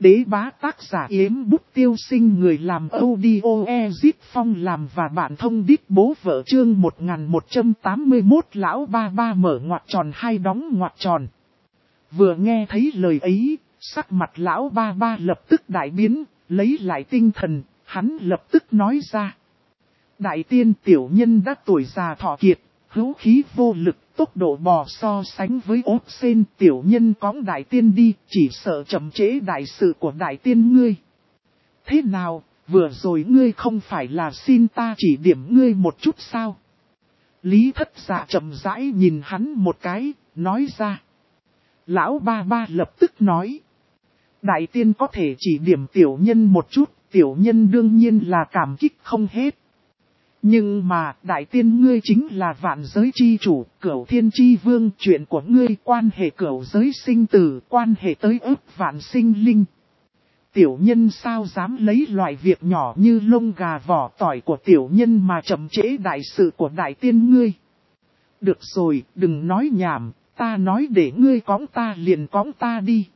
Đế bá tác giả Yếm Bút Tiêu Sinh, người làm audio Ezit Phong làm và bạn thông đít bố vợ. Chương 1181 lão ba ba mở ngoặc tròn hai đóng ngoặc tròn. Vừa nghe thấy lời ấy, sắc mặt lão ba ba lập tức đại biến, lấy lại tinh thần, hắn lập tức nói ra. Đại tiên, tiểu nhân đã tuổi già thọ kiệt, hữu khí vô lực, tốc độ bò so sánh với ốt sen, tiểu nhân cõng đại tiên đi, chỉ sợ chậm trễ đại sự của đại tiên ngươi. Thế nào, vừa rồi ngươi không phải là xin ta chỉ điểm ngươi một chút sao? Lý Thất Dạ chậm rãi nhìn hắn một cái, nói ra. Lão ba ba lập tức nói. Đại tiên có thể chỉ điểm tiểu nhân một chút, tiểu nhân đương nhiên là cảm kích không hết. Nhưng mà, đại tiên ngươi chính là vạn giới chi chủ, cửu thiên chi vương, chuyện của ngươi quan hệ cửu giới sinh tử, quan hệ tới ức vạn sinh linh. Tiểu nhân sao dám lấy loại việc nhỏ như lông gà vỏ tỏi của tiểu nhân mà chậm trễ đại sự của đại tiên ngươi. Được rồi, đừng nói nhảm, ta nói để ngươi cõng ta liền cõng ta đi.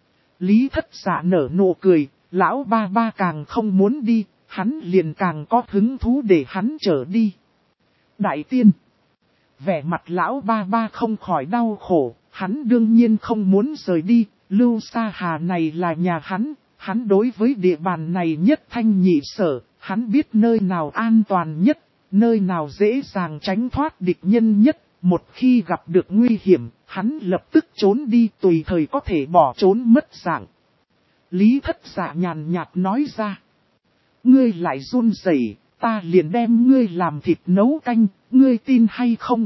Lý Thất Dạ nở nụ cười, lão ba ba càng không muốn đi. Hắn liền càng có hứng thú để hắn trở đi. Đại tiên. Vẻ mặt lão ba ba không khỏi đau khổ. Hắn đương nhiên không muốn rời đi. Lưu Sa Hà này là nhà hắn. Hắn đối với địa bàn này nhất thanh nhị sở. Hắn biết nơi nào an toàn nhất. Nơi nào dễ dàng tránh thoát địch nhân nhất. Một khi gặp được nguy hiểm, hắn lập tức trốn đi, tùy thời có thể bỏ trốn mất dạng. Lý Thất Dạ nhàn nhạt nói ra. Ngươi lại run rẩy, ta liền đem ngươi làm thịt nấu canh, ngươi tin hay không?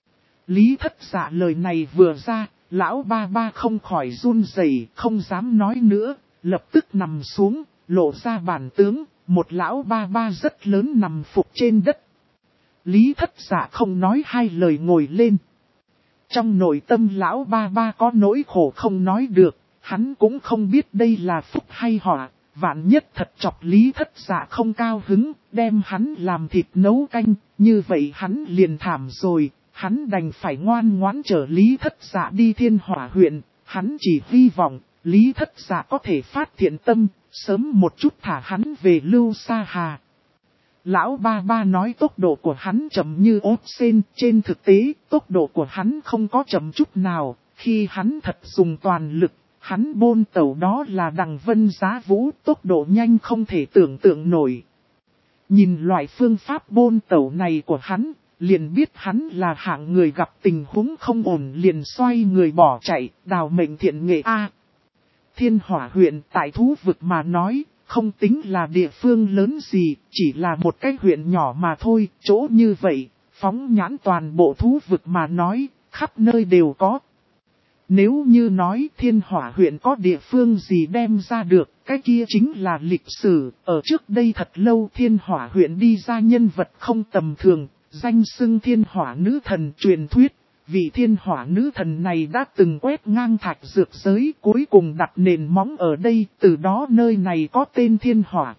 Lý Thất Dạ lời này vừa ra, lão ba ba không khỏi run rẩy, không dám nói nữa, lập tức nằm xuống, lộ ra bản tướng, một lão ba ba rất lớn nằm phục trên đất. Lý Thất Dạ không nói hai lời ngồi lên. Trong nội tâm lão ba ba có nỗi khổ không nói được, hắn cũng không biết đây là phúc hay họa. Vạn nhất thật chọc Lý Thất Dạ không cao hứng, đem hắn làm thịt nấu canh, như vậy hắn liền thảm rồi, hắn đành phải ngoan ngoãn chở Lý Thất Dạ đi Thiên Hỏa huyện, hắn chỉ hy vọng, Lý Thất Dạ có thể phát thiện tâm, sớm một chút thả hắn về Lưu Sa Hà. Lão ba ba nói tốc độ của hắn chậm như ốt sên, trên thực tế, tốc độ của hắn không có chậm chút nào, khi hắn thật dùng toàn lực. Hắn bôn tẩu đó là đằng vân giá vũ, tốc độ nhanh không thể tưởng tượng nổi. Nhìn loại phương pháp bôn tẩu này của hắn, liền biết hắn là hạng người gặp tình huống không ổn liền xoay người bỏ chạy, đào mệnh thiện nghệ A. Thiên Hỏa huyện tại thú vực mà nói, không tính là địa phương lớn gì, chỉ là một cái huyện nhỏ mà thôi, chỗ như vậy, phóng nhãn toàn bộ thú vực mà nói, khắp nơi đều có. Nếu như nói Thiên Hỏa huyện có địa phương gì đem ra được, cái kia chính là lịch sử. Ở trước đây thật lâu Thiên Hỏa huyện đi ra nhân vật không tầm thường, danh xưng Thiên Hỏa nữ thần truyền thuyết. Vị Thiên Hỏa nữ thần này đã từng quét ngang thạch dược giới, cuối cùng đặt nền móng ở đây, từ đó nơi này có tên Thiên Hỏa.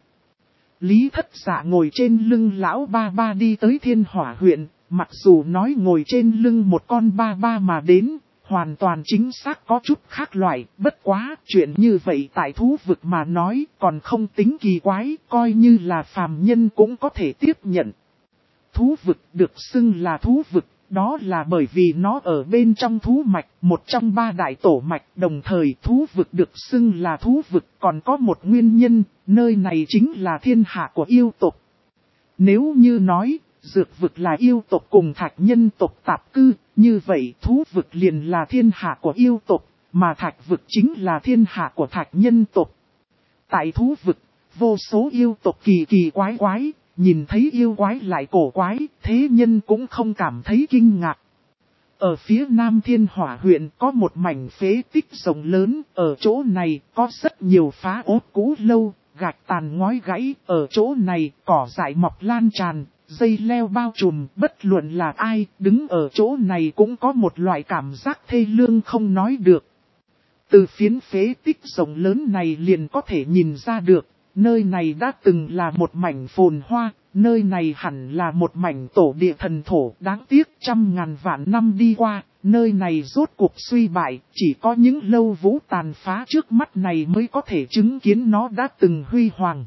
Lý Thất Dạ ngồi trên lưng lão ba ba đi tới Thiên Hỏa huyện, mặc dù nói ngồi trên lưng một con ba ba mà đến. Hoàn toàn chính xác có chút khác loại, bất quá, chuyện như vậy tại thú vực mà nói còn không tính kỳ quái, coi như là phàm nhân cũng có thể tiếp nhận. Thú vực được xưng là thú vực, đó là bởi vì nó ở bên trong thú mạch, một trong ba đại tổ mạch, đồng thời thú vực được xưng là thú vực, còn có một nguyên nhân, nơi này chính là thiên hạ của yêu tộc. Nếu như nói, dược vực là yêu tộc cùng thạch nhân tộc tạp cư, như vậy thú vực liền là thiên hạ của yêu tộc, mà thạch vực chính là thiên hạ của thạch nhân tộc. Tại thú vực, vô số yêu tộc kỳ kỳ quái quái, nhìn thấy yêu quái lại cổ quái, thế nhân cũng không cảm thấy kinh ngạc. Ở phía nam Thiên Hỏa huyện có một mảnh phế tích rộng lớn, ở chỗ này có rất nhiều phá ốt cũ lâu, gạch tàn ngói gãy, ở chỗ này cỏ dại mọc lan tràn. Dây leo bao trùm, bất luận là ai, đứng ở chỗ này cũng có một loại cảm giác thê lương không nói được. Từ phiến phế tích rộng lớn này liền có thể nhìn ra được, nơi này đã từng là một mảnh phồn hoa, nơi này hẳn là một mảnh tổ địa thần thổ. Đáng tiếc trăm ngàn vạn năm đi qua, nơi này rốt cuộc suy bại, chỉ có những lâu vũ tàn phá trước mắt này mới có thể chứng kiến nó đã từng huy hoàng.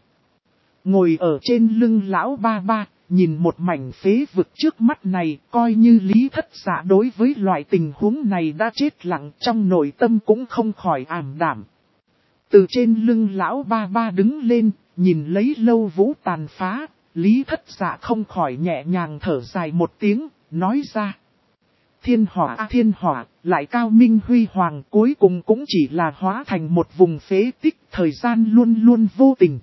Ngồi ở trên lưng lão ba ba, nhìn một mảnh phế vực trước mắt này, coi như Lý Thất Dạ đối với loại tình huống này đã chết lặng, trong nội tâm cũng không khỏi ảm đạm. Từ trên lưng lão ba ba đứng lên, nhìn lấy lâu vũ tàn phá, Lý Thất Dạ không khỏi nhẹ nhàng thở dài một tiếng, nói ra. Thiên hỏa, lại cao minh huy hoàng, cuối cùng cũng chỉ là hóa thành một vùng phế tích, thời gian luôn luôn vô tình.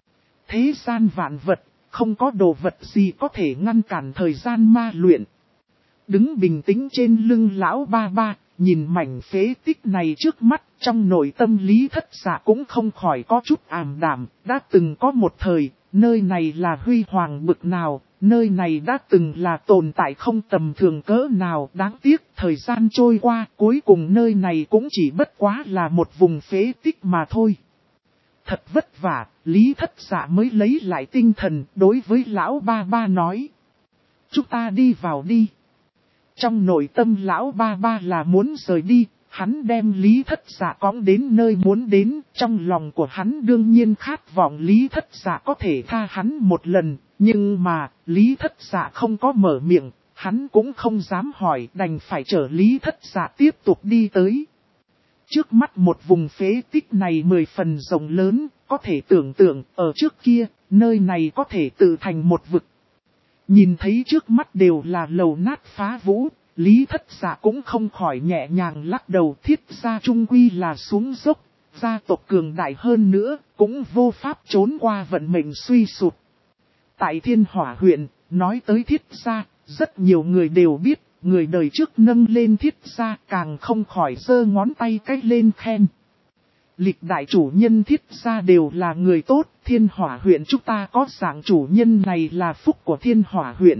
Thế gian vạn vật, không có đồ vật gì có thể ngăn cản thời gian ma luyện. Đứng bình tĩnh trên lưng lão ba ba, nhìn mảnh phế tích này trước mắt, trong nội tâm Lý Thất Dạ cũng không khỏi có chút ảm đạm. Đã từng có một thời, nơi này là huy hoàng bực nào, nơi này đã từng là tồn tại không tầm thường cỡ nào. Đáng tiếc thời gian trôi qua, cuối cùng nơi này cũng chỉ bất quá là một vùng phế tích mà thôi. Thật vất vả, Lý Thất Dạ mới lấy lại tinh thần, đối với lão ba ba nói. Chúng ta đi vào đi. Trong nội tâm lão ba ba là muốn rời đi, hắn đem Lý Thất Dạ cõng đến nơi muốn đến, trong lòng của hắn đương nhiên khát vọng Lý Thất Dạ có thể tha hắn một lần, nhưng mà, Lý Thất Dạ không có mở miệng, hắn cũng không dám hỏi, đành phải chở Lý Thất Dạ tiếp tục đi tới. Trước mắt một vùng phế tích này 10 phần rộng lớn, có thể tưởng tượng, ở trước kia, nơi này có thể tự thành một vực. Nhìn thấy trước mắt đều là lầu nát phá vũ, Lý Thất Dạ cũng không khỏi nhẹ nhàng lắc đầu. Thiết gia trung quy là xuống dốc, gia tộc cường đại hơn nữa, cũng vô pháp trốn qua vận mệnh suy sụp. Tại Thiên Hỏa huyện, nói tới Thiết gia, rất nhiều người đều biết, người đời trước nâng lên Thiết gia càng không khỏi giơ ngón tay cách lên khen. Lịch đại chủ nhân Thiết gia đều là người tốt, Thiên Hỏa huyện chúng ta có dạng chủ nhân này là phúc của Thiên Hỏa huyện.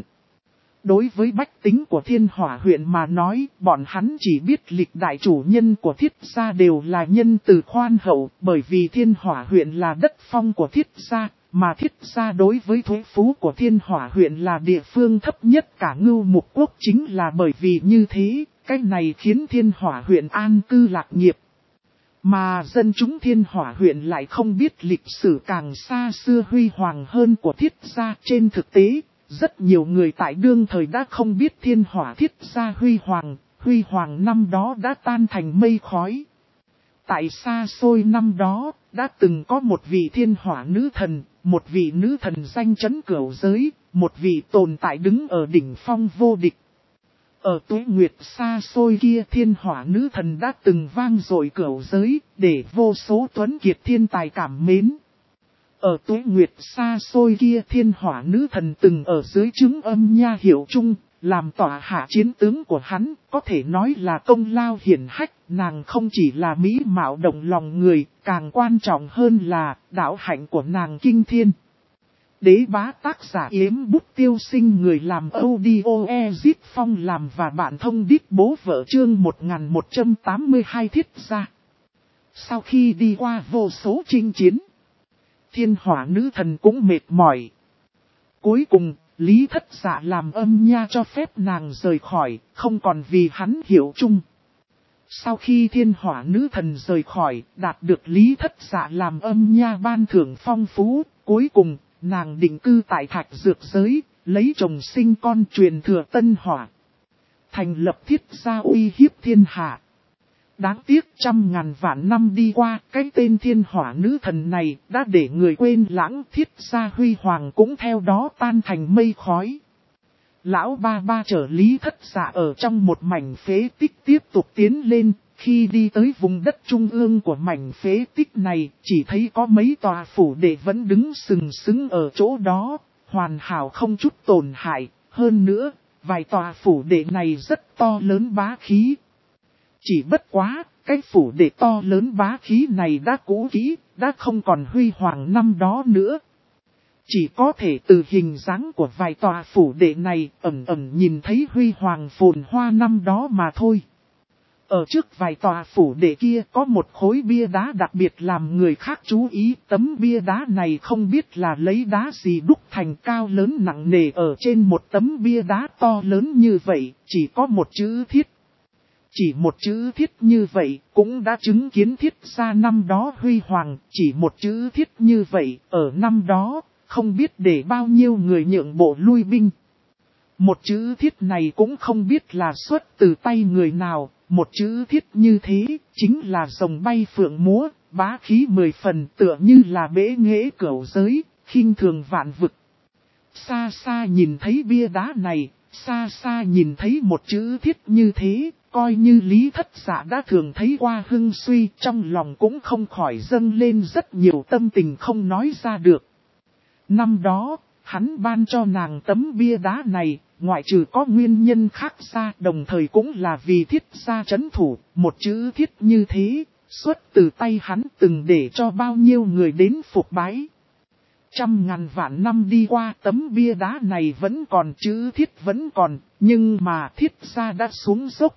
Đối với bách tính của Thiên Hỏa huyện mà nói, bọn hắn chỉ biết lịch đại chủ nhân của Thiết gia đều là nhân từ khoan hậu, bởi vì Thiên Hỏa huyện là đất phong của Thiết gia, mà Thiết gia đối với thuế phú của Thiên Hỏa huyện là địa phương thấp nhất cả Ngưu Mục Quốc. Chính là bởi vì như thế, cái này khiến Thiên Hỏa huyện an cư lạc nghiệp. Mà dân chúng Thiên Hỏa huyện lại không biết lịch sử càng xa xưa huy hoàng hơn của Thiết gia. Trên thực tế, rất nhiều người tại đương thời đã không biết Thiên Hỏa Thiết gia huy hoàng năm đó đã tan thành mây khói. Tại xa xôi năm đó, đã từng có một vị Thiên Hỏa nữ thần, một vị nữ thần danh chấn cửu giới, một vị tồn tại đứng ở đỉnh phong vô địch. Ở tuế nguyệt xa xôi kia Thiên Hỏa nữ thần đã từng vang dội cửu giới, để vô số tuấn kiệt thiên tài cảm mến. Ở tuế nguyệt xa xôi kia Thiên Hỏa nữ thần từng ở dưới trướng Âm Nha Hiểu Trung, làm tỏa hạ chiến tướng của hắn, có thể nói là công lao hiển hách. Nàng không chỉ là mỹ mạo động lòng người, càng quan trọng hơn là đạo hạnh của nàng kinh thiên. Đế bá tác giả Yếm Bút Tiêu Sinh, người làm audio Ezit Phong làm và bạn thông đít bố vợ chương 1182 Thiết gia. Sau khi đi qua vô số chinh chiến, Thiên Hỏa nữ thần cũng mệt mỏi. Cuối cùng, Lý Thất Dạ làm Âm Nha cho phép nàng rời khỏi, không còn vì hắn Hiểu Trung. Sau khi Thiên Hỏa nữ thần rời khỏi, đạt được Lý Thất Dạ làm Âm Nha ban thưởng phong phú, cuối cùng, nàng định cư tại Thạch Dược giới, lấy chồng sinh con truyền thừa Tân Hỏa. Thành lập Thiết gia uy hiếp thiên hạ. Đáng tiếc 100.000 vạn năm đi qua, cái tên Thiên Hỏa nữ thần này đã để người quên lãng. Thiết gia huy hoàng cũng theo đó tan thành mây khói. Lão ba ba chở Lý Thất Dạ ở trong một mảnh phế tích tiếp tục tiến lên. Khi đi tới vùng đất trung ương của mảnh phế tích này, chỉ thấy có mấy tòa phủ đệ vẫn đứng sừng sững ở chỗ đó, hoàn hảo không chút tổn hại. Hơn nữa, vài tòa phủ đệ này rất to lớn bá khí. Chỉ bất quá, cái phủ đệ to lớn bá khí này đã cũ kỹ, đã không còn huy hoàng năm đó nữa. Chỉ có thể từ hình dáng của vài tòa phủ đệ này ẩn ẩn nhìn thấy huy hoàng phồn hoa năm đó mà thôi. Ở trước vài tòa phủ đệ kia có một khối bia đá đặc biệt làm người khác chú ý. Tấm bia đá này không biết là lấy đá gì đúc thành, cao lớn nặng nề. Ở trên một tấm bia đá to lớn như vậy, chỉ có một chữ Thiết. Chỉ một chữ thiết như vậy cũng đã chứng kiến Thiết gia năm đó huy hoàng, chỉ một chữ thiết như vậy ở năm đó, không biết để bao nhiêu người nhượng bộ lui binh. Một chữ thiết này cũng không biết là xuất từ tay người nào, một chữ thiết như thế, chính là rồng bay phượng múa, bá khí 10 phần tựa như là bế nghệ cửu giới, khinh thường vạn vực. Xa xa nhìn thấy bia đá này, xa xa nhìn thấy một chữ thiết như thế, coi như Lý Thất Dạ đã thường thấy qua hưng suy, trong lòng cũng không khỏi dâng lên rất nhiều tâm tình không nói ra được. Năm đó, hắn ban cho nàng tấm bia đá này, ngoại trừ có nguyên nhân khác ra, đồng thời cũng là vì Thiết gia trấn thủ, một chữ thiết như thế, xuất từ tay hắn từng để cho bao nhiêu người đến phục bái. Trăm ngàn vạn năm đi qua, tấm bia đá này vẫn còn, chữ thiết vẫn còn, nhưng mà Thiết gia đã xuống dốc.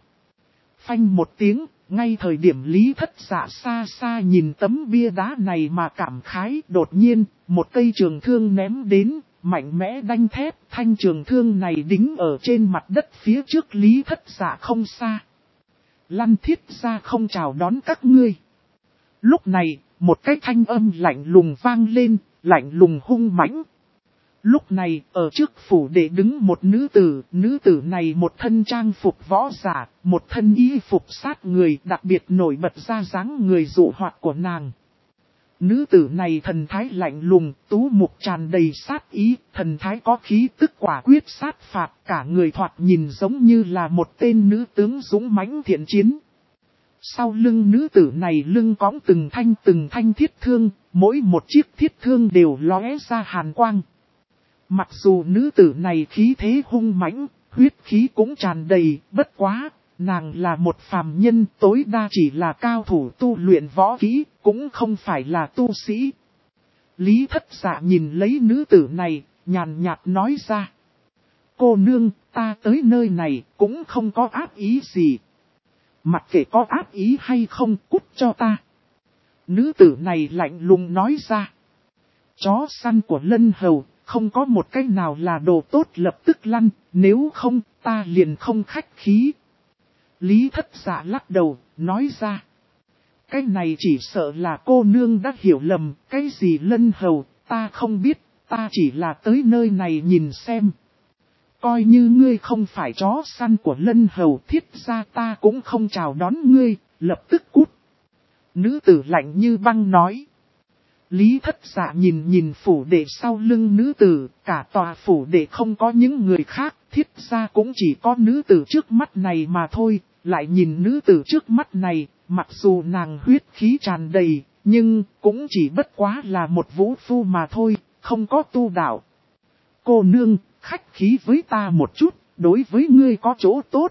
Phanh một tiếng, ngay thời điểm Lý Thất Dạ xa xa nhìn tấm bia đá này mà cảm khái, đột nhiên, một cây trường thương ném đến, mạnh mẽ đanh thép, thanh trường thương này đính ở trên mặt đất phía trước Lý Thất Dạ không xa. Lăn Thiết gia không chào đón các ngươi. Lúc này, một cái thanh âm lạnh lùng vang lên, lạnh lùng hung mãnh. Lúc này, ở trước phủ đệ đứng một nữ tử này một thân trang phục võ giả, một thân y phục sát người, đặc biệt nổi bật ra dáng người dụ hoạt của nàng. Nữ tử này thần thái lạnh lùng, tú mục tràn đầy sát ý, thần thái có khí tức quả quyết sát phạt, cả người thoạt nhìn giống như là một tên nữ tướng dũng mãnh thiện chiến. Sau lưng nữ tử này lưng cõng từng thanh thiết thương, mỗi một chiếc thiết thương đều lóe ra hàn quang. Mặc dù nữ tử này khí thế hung mãnh, huyết khí cũng tràn đầy, bất quá, nàng là một phàm nhân, tối đa chỉ là cao thủ tu luyện võ kỹ, cũng không phải là tu sĩ. Lý Thất Dạ nhìn lấy nữ tử này, nhàn nhạt nói ra. Cô nương, ta tới nơi này, cũng không có ác ý gì. Mặc kệ có ác ý hay không, cút cho ta. Nữ tử này lạnh lùng nói ra. Chó săn của Lân Hầu, không có một cái nào là đồ tốt lập tức lăn, nếu không, ta liền không khách khí. Lý Thất Dạ lắc đầu, nói ra. Cái này chỉ sợ là cô nương đã hiểu lầm, cái gì Lân Hầu, ta không biết, ta chỉ là tới nơi này nhìn xem. Coi như ngươi không phải chó săn của Lân Hầu, Thiết gia ta cũng không chào đón ngươi, lập tức cút. Nữ tử lạnh như băng nói. Lý Thất Dạ nhìn phủ đệ sau lưng nữ tử, cả tòa phủ đệ không có những người khác, Thiết gia cũng chỉ có nữ tử trước mắt này mà thôi, lại nhìn nữ tử trước mắt này, mặc dù nàng huyết khí tràn đầy, nhưng cũng chỉ bất quá là một vũ phu mà thôi, không có tu đạo. Cô nương, khách khí với ta một chút, đối với ngươi có chỗ tốt.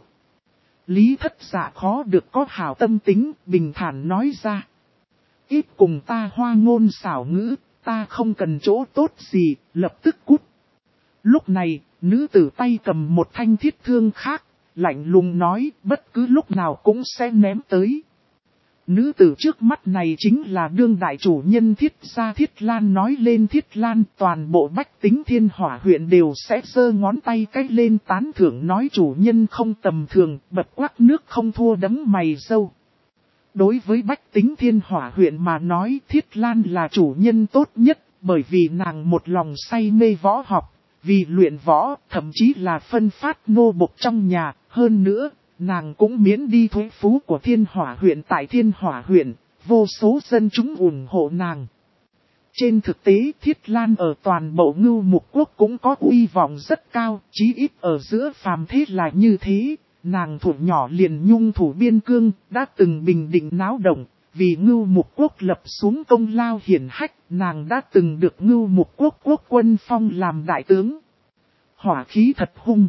Lý Thất Dạ khó được có hảo tâm tính, bình thản nói ra. Ít cùng ta hoa ngôn xảo ngữ, ta không cần chỗ tốt gì, lập tức cút. Lúc này, nữ tử tay cầm một thanh thiết thương khác, lạnh lùng nói, bất cứ lúc nào cũng sẽ ném tới. Nữ tử trước mắt này chính là đương đại chủ nhân Thiết gia Thiết Lan. Nói lên Thiết Lan, toàn bộ bách tính Thiên Hỏa huyện đều sẽ giơ ngón tay cách lên tán thưởng, nói chủ nhân không tầm thường, bật quắc nước không thua đấm mày râu. Đối với bách tính Thiên Hỏa huyện mà nói, Thiết Lan là chủ nhân tốt nhất, bởi vì nàng một lòng say mê võ học, vì luyện võ, thậm chí là phân phát nô bộc trong nhà. Hơn nữa, nàng cũng miễn đi thuế phú của Thiên Hỏa huyện. Tại Thiên Hỏa huyện, vô số dân chúng ủng hộ nàng. Trên thực tế, Thiết Lan ở toàn bộ Ngưu Mục Quốc cũng có uy vọng rất cao, chí ít ở giữa phàm thế là như thế. Nàng thủ nhỏ liền nhung thủ biên cương, đã từng bình định náo động, vì Ngưu Mục Quốc lập xuống công lao hiển hách, nàng đã từng được Ngưu Mục Quốc quốc quân phong làm đại tướng. Hỏa khí thật hung.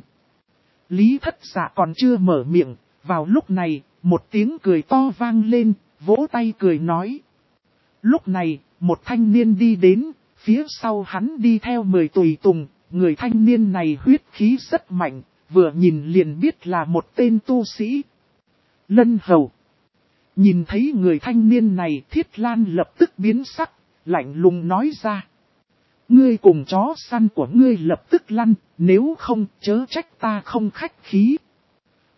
Lý Thất Dạ còn chưa mở miệng, vào lúc này, một tiếng cười to vang lên, vỗ tay cười nói. Lúc này, một thanh niên đi đến, phía sau hắn đi theo 10 tùy tùng, người thanh niên này huyết khí rất mạnh, vừa nhìn liền biết là một tên tu sĩ. Lân Hầu. Nhìn thấy người thanh niên này, Thiết Lan lập tức biến sắc, lạnh lùng nói ra. Ngươi cùng chó săn của ngươi lập tức lăn, nếu không chớ trách ta không khách khí.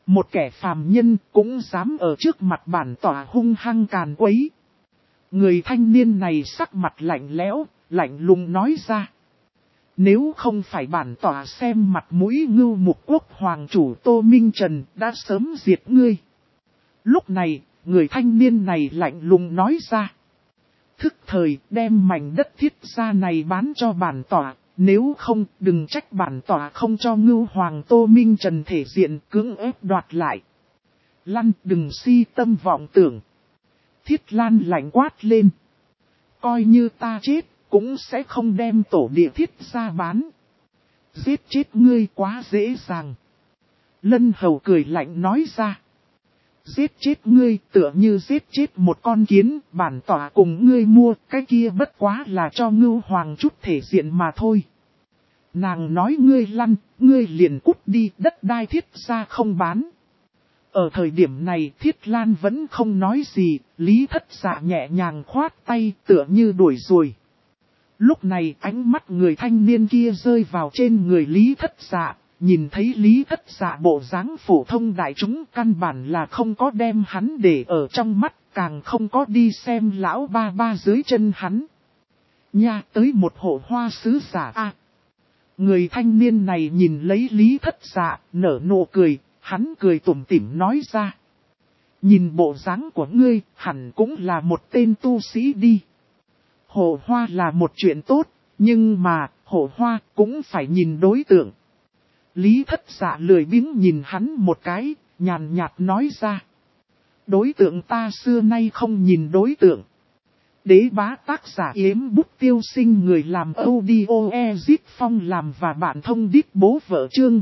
Một kẻ phàm nhân cũng dám ở trước mặt bản tỏa hung hăng càn quấy. Người thanh niên này sắc mặt lạnh lẽo, lạnh lùng nói ra. Nếu không phải bản tỏa xem mặt mũi Ngưu Mục Quốc hoàng chủ Tô Minh Trần đã sớm diệt ngươi. Lúc này, người thanh niên này lạnh lùng nói ra. Thức thời đem mảnh đất thiết gia này bán cho bản tỏa, nếu không đừng trách bản tỏa không cho Ngưu Hoàng Tô Minh Trần thể diện cưỡng ép đoạt lại. Lăn đừng si tâm vọng tưởng. Thiết Lan lạnh quát lên. Coi như ta chết, cũng sẽ không đem tổ địa thiết gia bán. Giết chết ngươi quá dễ dàng. Lân Hầu cười lạnh nói ra. Giết chết ngươi tựa như giết chết một con kiến, bản tỏa cùng ngươi mua, cái kia bất quá là cho Ngưu Hoàng chút thể diện mà thôi. Nàng nói ngươi lăn, ngươi liền cút đi, đất đai thiết gia không bán. Ở thời điểm này Thiết Lan vẫn không nói gì, Lý Thất Dạ nhẹ nhàng khoát tay tựa như đuổi ruồi. Lúc này ánh mắt người thanh niên kia rơi vào trên người Lý Thất Dạ, nhìn thấy Lý Thất Dạ bộ dáng phổ thông đại chúng căn bản là không có đem hắn để ở trong mắt, càng không có đi xem lão ba ba dưới chân hắn. Nha tới một hộ hoa sứ giả a. Người thanh niên này nhìn lấy Lý Thất Dạ, nở nụ cười, hắn cười tủm tỉm nói ra. Nhìn bộ dáng của ngươi, hẳn cũng là một tên tu sĩ đi. Hộ hoa là một chuyện tốt, nhưng mà, hộ hoa cũng phải nhìn đối tượng. Lý Thất Dạ lười biếng nhìn hắn một cái, nhàn nhạt nói ra. Đối tượng ta xưa nay không nhìn đối tượng. Đế bá tác giả Yếm Bút Tiêu Sinh, người làm audio Ezit Phong làm và bạn thông đít bố vợ chương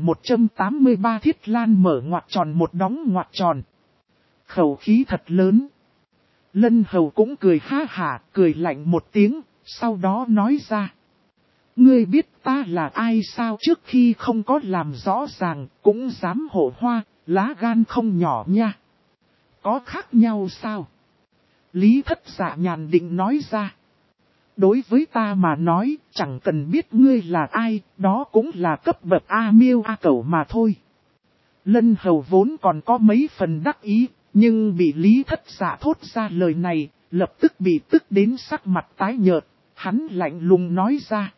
1183 Thiết Lan mở ngoặc tròn một đóng ngoặc tròn. Khẩu khí thật lớn. Lân Hầu cũng cười ha hả, cười lạnh một tiếng, sau đó nói ra. Ngươi biết ta là ai sao, trước khi không có làm rõ ràng, cũng dám hộ hoa, lá gan không nhỏ nha. Có khác nhau sao? Lý Thất Dạ nhàn định nói ra. Đối với ta mà nói, chẳng cần biết ngươi là ai, đó cũng là cấp bậc A Miêu A Cẩu mà thôi. Lân Hầu vốn còn có mấy phần đắc ý, nhưng bị Lý Thất Dạ thốt ra lời này, lập tức bị tức đến sắc mặt tái nhợt, hắn lạnh lùng nói ra.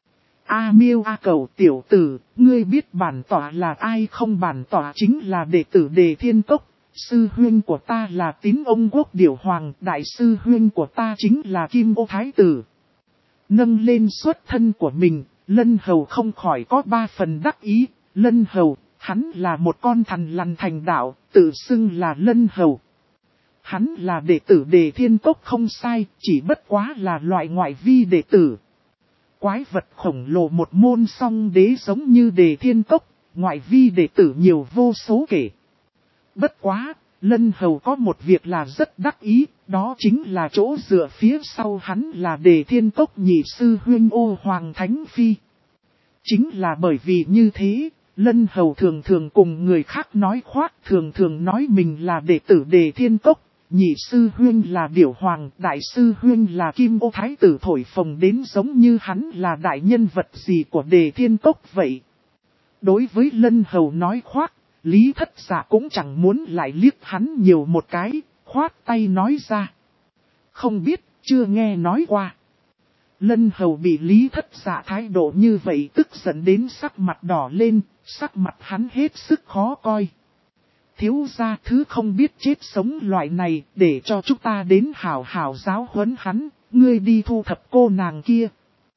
A Miêu A Cẩu tiểu tử, ngươi biết bản tỏa là ai không? Bản tỏa chính là đệ tử Đề Thiên Cốc. Sư huynh của ta là Tín Ông Quốc Điểu Hoàng, đại sư huynh của ta chính là Kim Ô Thái Tử. Nâng lên xuất thân của mình, Lân Hầu không khỏi có ba phần đắc ý. Lân Hầu, hắn là một con thằn lằn thành đạo, tự xưng là Lân Hầu. Hắn là đệ tử Đề Thiên Cốc không sai, chỉ bất quá là loại ngoại vi đệ tử. Quái vật khổng lồ một môn song đế giống như Đề Thiên Cốc, ngoại vi đệ tử nhiều vô số kể. Bất quá, Lân Hầu có một việc là rất đắc ý, đó chính là chỗ dựa phía sau hắn là Đề Thiên Cốc nhị sư huynh Ô Hoàng Thánh Phi. Chính là bởi vì như thế, Lân Hầu thường thường cùng người khác nói khoác, thường thường nói mình là đệ tử Đề Thiên Cốc, nhị sư huynh là Điểu Hoàng, đại sư huynh là Kim Ô Thái Tử, thổi phồng đến giống như hắn là đại nhân vật gì của Đề Thiên Cốc vậy. Đối với Lân Hầu nói khoác, Lý Thất Dạ cũng chẳng muốn lại liếc hắn nhiều một cái, khoát tay nói ra. Không biết, chưa nghe nói qua. Lân Hầu bị Lý Thất Dạ thái độ như vậy tức giận đến sắc mặt đỏ lên, sắc mặt hắn hết sức khó coi. Thiếu gia thứ không biết chết sống loại này, để cho chúng ta đến hảo hảo giáo huấn hắn, ngươi đi thu thập cô nàng kia.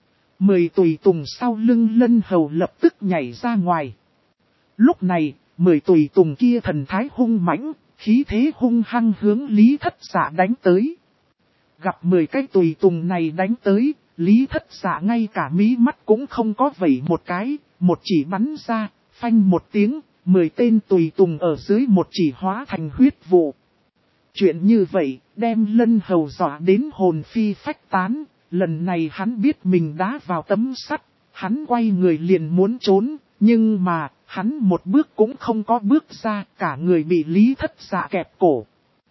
10 tùy tùng sau lưng Lân Hầu lập tức nhảy ra ngoài. Lúc này, 10 tùy tùng kia thần thái hung mãnh, khí thế hung hăng hướng Lý Thất Dạ đánh tới. Gặp 10 cái tùy tùng này đánh tới, Lý Thất Dạ ngay cả mí mắt cũng không có vẩy một cái, một chỉ bắn ra, phanh một tiếng, 10 tên tùy tùng ở dưới một chỉ hóa thành huyết vụ. Chuyện như vậy, đem Lân Hầu dọa đến hồn phi phách tán, lần này hắn biết mình đá vào tấm sắt, hắn quay người liền muốn trốn, nhưng mà, hắn một bước cũng không có bước ra, cả người bị Lý Thất Dạ kẹp cổ.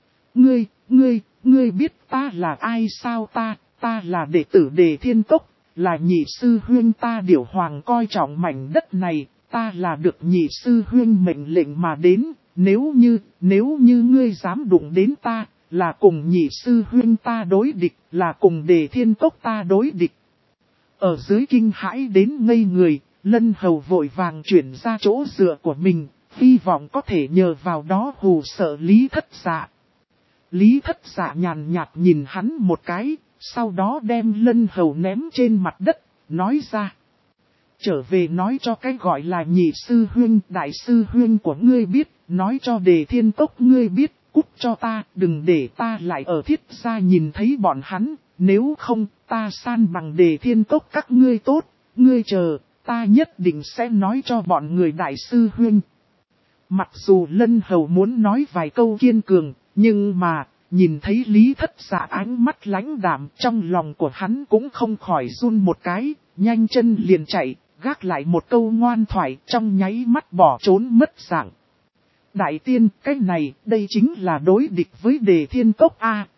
Ngươi biết ta là ai sao? Ta là đệ tử Đề Thiên Cốc, là nhị sư huynh ta Điểu Hoàng coi trọng mảnh đất này, ta là được nhị sư huynh mệnh lệnh mà đến, nếu như ngươi dám đụng đến ta, là cùng nhị sư huynh ta đối địch, là cùng Đề Thiên Cốc ta đối địch. Ở dưới kinh hãi đến ngây người, Lân Hầu vội vàng chuyển ra chỗ dựa của mình, hy vọng có thể nhờ vào đó hù sợ Lý Thất Dạ. Lý Thất Dạ nhàn nhạt nhìn hắn một cái, sau đó đem Lân Hầu ném trên mặt đất, nói ra. Trở về nói cho cái gọi là nhị sư huynh, đại sư huynh của ngươi biết, nói cho Đề Thiên Cốc ngươi biết, cút cho ta, đừng để ta lại ở Thiết gia nhìn thấy bọn hắn, nếu không ta san bằng Đề Thiên Cốc các ngươi tốt, ngươi chờ, ta nhất định sẽ nói cho bọn người đại sư huynh. Mặc dù Lân Hầu muốn nói vài câu kiên cường, nhưng mà, nhìn thấy Lý Thất Dạ ánh mắt lãnh đạm, trong lòng của hắn cũng không khỏi run một cái, nhanh chân liền chạy, gác lại một câu ngoan thoại, trong nháy mắt bỏ trốn mất dạng. Đại tiên, cái này, đây chính là đối địch với Đề Thiên Cốc A.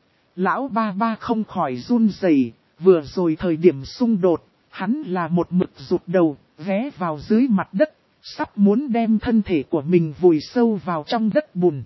Lão ba ba không khỏi run rẩy, vừa rồi thời điểm xung đột, hắn là một mực rụt đầu, ghé vào dưới mặt đất, sắp muốn đem thân thể của mình vùi sâu vào trong đất bùn.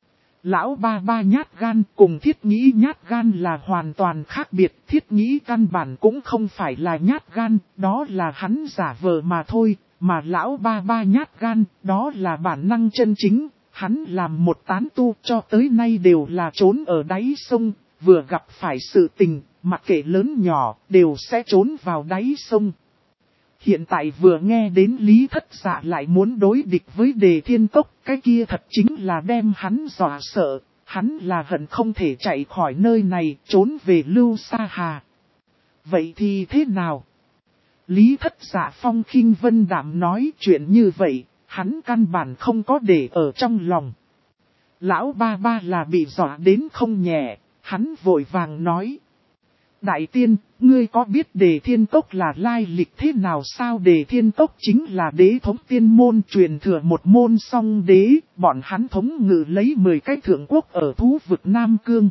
Lão ba ba nhát gan cùng Thiết Nghĩ nhát gan là hoàn toàn khác biệt. Thiết Nghĩ căn bản cũng không phải là nhát gan, đó là hắn giả vờ mà thôi. Mà lão ba ba nhát gan, đó là bản năng chân chính. Hắn làm một tán tu cho tới nay đều là trốn ở đáy sông. Vừa gặp phải sự tình, mặc kệ lớn nhỏ, đều sẽ trốn vào đáy sông. Hiện tại vừa nghe đến Lý Thất Dạ lại muốn đối địch với Đề Thiên Cốc, cái kia thật chính là đem hắn dọa sợ, hắn là hận không thể chạy khỏi nơi này, trốn về Lưu Sa Hà. Vậy thì thế nào? Lý Thất Dạ phong khinh vân đạm nói chuyện như vậy, hắn căn bản không có để ở trong lòng. Lão ba ba là bị dọa đến không nhẹ, hắn vội vàng nói. Đại tiên, ngươi có biết Đề Thiên Cốc là lai lịch thế nào sao? Đề Thiên Cốc chính là đế thống tiên môn truyền thừa một môn song đế, bọn hắn thống ngự lấy 10 cái thượng quốc ở thú vực Nam Cương.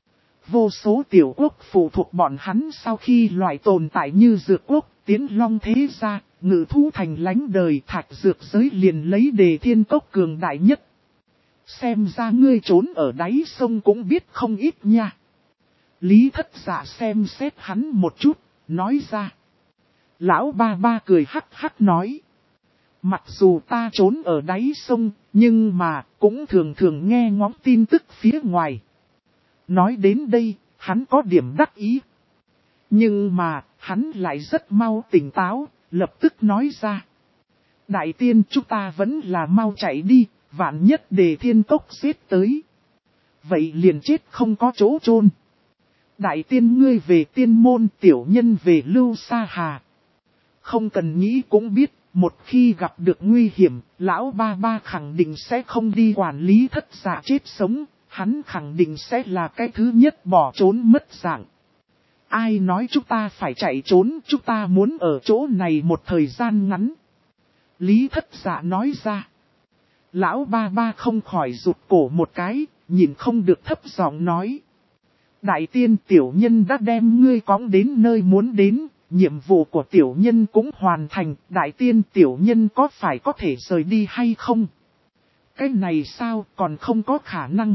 Vô số tiểu quốc phụ thuộc bọn hắn sau khi loại tồn tại như dược quốc, tiến long thế gia, ngự thú thành lánh đời thạch dược giới liền lấy Đề Thiên Cốc cường đại nhất. Xem ra ngươi trốn ở đáy sông cũng biết không ít nha. Lý Thất Dạ xem xét hắn một chút, nói ra. Lão ba ba cười hắc hắc nói. Mặc dù ta trốn ở đáy sông, nhưng mà cũng thường thường nghe ngóng tin tức phía ngoài. Nói đến đây, hắn có điểm đắc ý. Nhưng mà, hắn lại rất mau tỉnh táo, lập tức nói ra. Đại tiên chúng ta vẫn là mau chạy đi, vạn nhất Đề Thiên Cốc giết tới. Vậy liền chết không có chỗ chôn. Đại tiên ngươi về tiên môn, tiểu nhân về Lưu Sa Hà. Không cần nghĩ cũng biết, một khi gặp được nguy hiểm, lão ba ba khẳng định sẽ không đi quản lý Thất Dạ chết sống, hắn khẳng định sẽ là cái thứ nhất bỏ trốn mất dạng. Ai nói chúng ta phải chạy trốn, chúng ta muốn ở chỗ này một thời gian ngắn. Lý Thất Dạ nói ra. Lão ba ba không khỏi rụt cổ một cái, nhìn không được thấp giọng nói. Đại tiên tiểu nhân đã đem ngươi cõng đến nơi muốn đến, nhiệm vụ của tiểu nhân cũng hoàn thành, đại tiên tiểu nhân có phải có thể rời đi hay không? Cái này sao còn không có khả năng.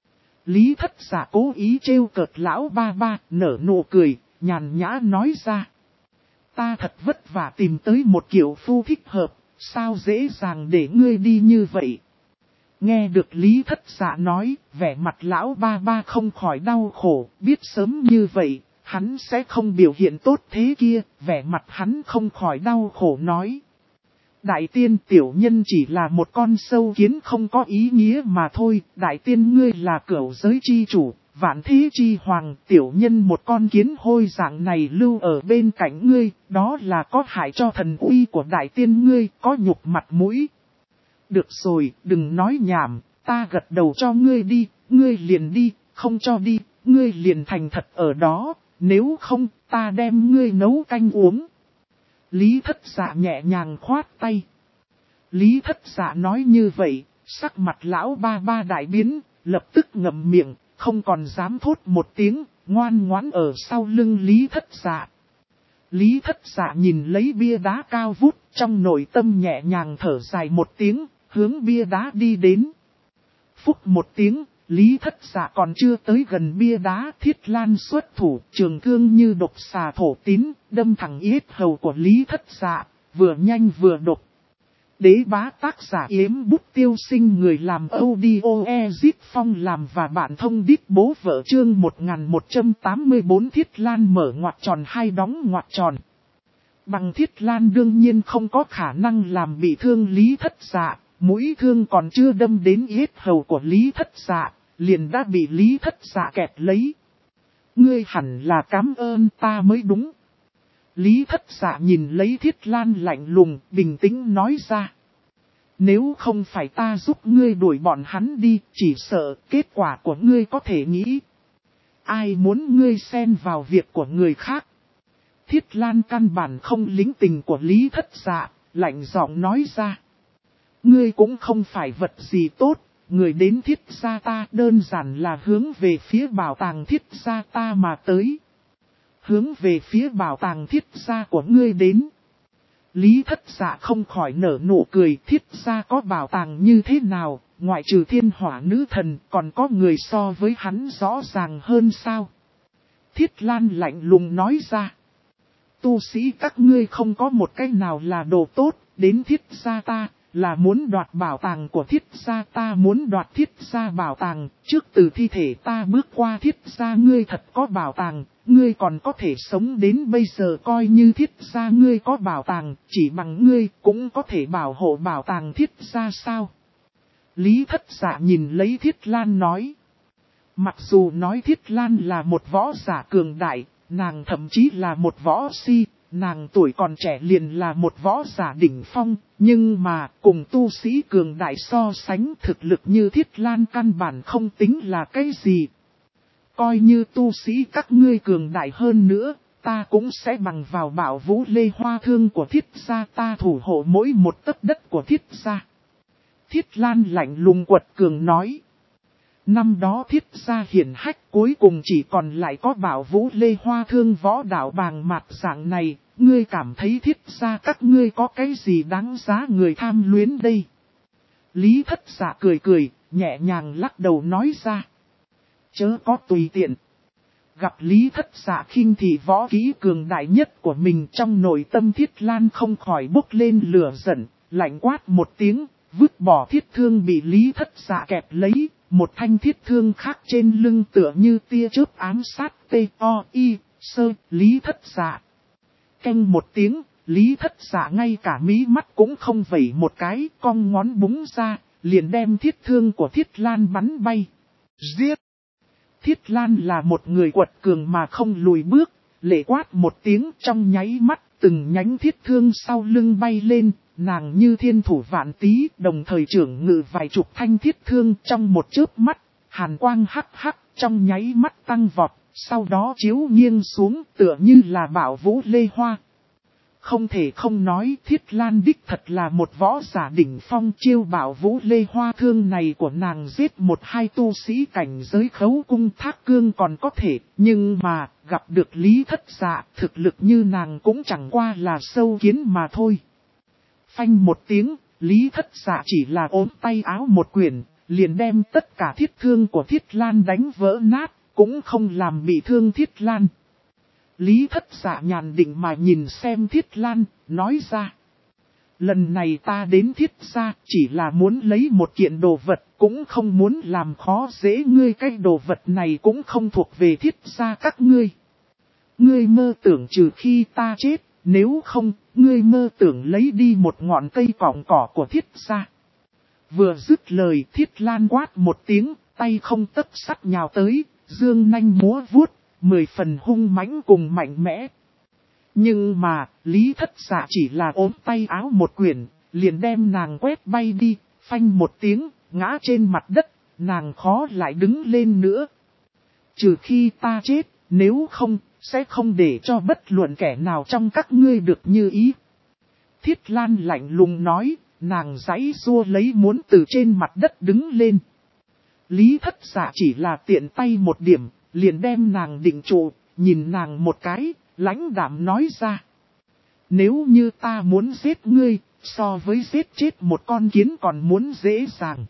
Lý Thất Dạ cố ý trêu cợt lão ba ba, nở nụ cười, nhàn nhã nói ra. Ta thật vất vả tìm tới một kiểu phu thích hợp, sao dễ dàng để ngươi đi như vậy? Nghe được Lý Thất Dạ nói, vẻ mặt lão ba ba không khỏi đau khổ, biết sớm như vậy, hắn sẽ không biểu hiện tốt thế kia, vẻ mặt hắn không khỏi đau khổ nói. Đại tiên tiểu nhân chỉ là một con sâu kiến không có ý nghĩa mà thôi, đại tiên ngươi là cửu giới chi chủ, vạn thế chi hoàng, tiểu nhân một con kiến hôi dạng này lưu ở bên cạnh ngươi, đó là có hại cho thần uy của đại tiên ngươi, có nhục mặt mũi. Được rồi, đừng nói nhảm, ta gật đầu cho ngươi đi, ngươi liền đi, không cho đi, ngươi liền thành thật ở đó, nếu không, ta đem ngươi nấu canh uống. Lý Thất Dạ nhẹ nhàng khoát tay. Lý Thất Dạ nói như vậy, sắc mặt lão ba ba đại biến, lập tức ngậm miệng, không còn dám thốt một tiếng, ngoan ngoãn ở sau lưng Lý Thất Dạ. Lý Thất Dạ nhìn lấy bia đá cao vút, trong nội tâm nhẹ nhàng thở dài một tiếng, hướng bia đá đi đến. Phúc một tiếng, Lý Thất Dạ còn chưa tới gần bia đá, Thiết Lan xuất thủ, trường thương như độc xà thổ tín, đâm thẳng yết hầu của Lý Thất Dạ, vừa nhanh vừa độc. Đế bá tác giả Yếm Bút Tiêu Sinh, người làm audio Ezip Phong làm và bạn thông đít bố vợ, chương 1184. Thiết Lan mở ngoặc tròn hai đóng ngoặc tròn. Bằng Thiết Lan đương nhiên không có khả năng làm bị thương Lý Thất Dạ, mũi thương còn chưa đâm đến yết hầu của Lý Thất Dạ, liền đã bị Lý Thất Dạ kẹp lấy. Ngươi hẳn là cảm ơn ta mới đúng. Lý Thất Dạ nhìn lấy Thiết Lan lạnh lùng, bình tĩnh nói ra. Nếu không phải ta giúp ngươi đuổi bọn hắn đi, chỉ sợ kết quả của ngươi có thể nghĩ. Ai muốn ngươi xen vào việc của người khác? Thiết Lan căn bản không lính tình của Lý Thất Dạ, lạnh giọng nói ra. Ngươi cũng không phải vật gì tốt, người đến Thiết gia ta đơn giản là hướng về phía bảo tàng Thiết gia ta mà tới. Hướng về phía bảo tàng Thiết gia của ngươi đến. Lý Thất Dạ không khỏi nở nụ cười. Thiết gia có bảo tàng như thế nào, ngoại trừ Thiên Hỏa nữ thần còn có người so với hắn rõ ràng hơn sao? Thiết Lan lạnh lùng nói ra. Tu sĩ các ngươi không có một cái nào là đồ tốt, đến Thiết gia ta là muốn đoạt bảo tàng của Thiết gia ta, muốn đoạt Thiết gia bảo tàng, trước từ thi thể ta bước qua Thiết gia ngươi thật có bảo tàng, ngươi còn có thể sống đến bây giờ, coi như Thiết gia ngươi có bảo tàng, chỉ bằng ngươi cũng có thể bảo hộ bảo tàng Thiết gia sao? Lý Thất Dạ nhìn lấy Thiết Lan nói. Mặc dù nói Thiết Lan là một võ giả cường đại, nàng thậm chí là một võ si, nàng tuổi còn trẻ liền là một võ giả đỉnh phong, nhưng mà cùng tu sĩ cường đại so sánh, thực lực như Thiết Lan căn bản không tính là cái gì. Coi như tu sĩ các ngươi cường đại hơn nữa, ta cũng sẽ bằng vào bảo vũ lê hoa thương của Thiết gia ta thủ hộ mỗi một tấc đất của Thiết gia. Thiết Lan lạnh lùng quật cường nói. Năm đó Thiết gia hiển hách cuối cùng chỉ còn lại có bảo vũ lê hoa thương võ đạo bàng mạt dạng này, ngươi cảm thấy Thiết gia các ngươi có cái gì đáng giá người tham luyến đây? Lý Thất Dạ cười cười, nhẹ nhàng lắc đầu nói ra. Chớ có tùy tiện. Gặp Lý Thất Dạ khinh thị võ kỹ cường đại nhất của mình, trong nội tâm Thiết Lan không khỏi bốc lên lửa giận, lạnh quát một tiếng, vứt bỏ thiết thương bị Lý Thất Dạ kẹp lấy, một thanh thiết thương khác trên lưng tựa như tia chớp ám sát T.O.I. Sơ, Lý Thất Dạ. Canh một tiếng, Lý Thất Dạ ngay cả mí mắt cũng không vẩy một cái, cong ngón búng ra, liền đem thiết thương của Thiết Lan bắn bay. Giết! Thiết Lan là một người quật cường mà không lùi bước, lệ quát một tiếng, trong nháy mắt, từng nhánh thiết thương sau lưng bay lên, nàng như thiên thủ vạn tý, đồng thời trưởng ngự vài chục thanh thiết thương trong một chớp mắt, hàn quang hắc hắc, trong nháy mắt tăng vọt, sau đó chiếu nghiêng xuống tựa như là bảo vũ lê hoa. Không thể không nói, Thiết Lan đích thật là một võ giả đỉnh phong, chiêu bảo vũ lê hoa thương này của nàng giết một hai tu sĩ cảnh giới khấu cung thác cương còn có thể, nhưng mà gặp được Lý Thất Dạ, thực lực như nàng cũng chẳng qua là sâu kiến mà thôi. Phanh một tiếng, Lý Thất Dạ chỉ là ốm tay áo một quyển, liền đem tất cả thiết thương của Thiết Lan đánh vỡ nát, cũng không làm bị thương Thiết Lan. Lý Thất Dạ nhàn định mà nhìn xem Thiết Lan, nói ra. Lần này ta đến Thiết gia chỉ là muốn lấy một kiện đồ vật, cũng không muốn làm khó dễ ngươi, cái đồ vật này cũng không thuộc về Thiết gia các ngươi. Ngươi mơ tưởng trừ khi ta chết, nếu không, ngươi mơ tưởng lấy đi một ngọn cây cỏng cỏ của Thiết gia. Vừa dứt lời, Thiết Lan quát một tiếng, tay không tấc sắt nhào tới, dương nanh múa vuốt, 10 phần hung mãnh cùng mạnh mẽ. Nhưng mà, Lý Thất Dạ chỉ là ốm tay áo một quyển, liền đem nàng quét bay đi, phanh một tiếng, ngã trên mặt đất, nàng khó lại đứng lên nữa. Trừ khi ta chết, nếu không, sẽ không để cho bất luận kẻ nào trong các ngươi được như ý. Thiết Lan lạnh lùng nói, nàng giãy giụa lấy muốn từ trên mặt đất đứng lên. Lý Thất Dạ chỉ là tiện tay một điểm, liền đem nàng định trụ, nhìn nàng một cái, lãnh đạm nói ra. Nếu như ta muốn giết ngươi, so với giết chết một con kiến còn muốn dễ dàng.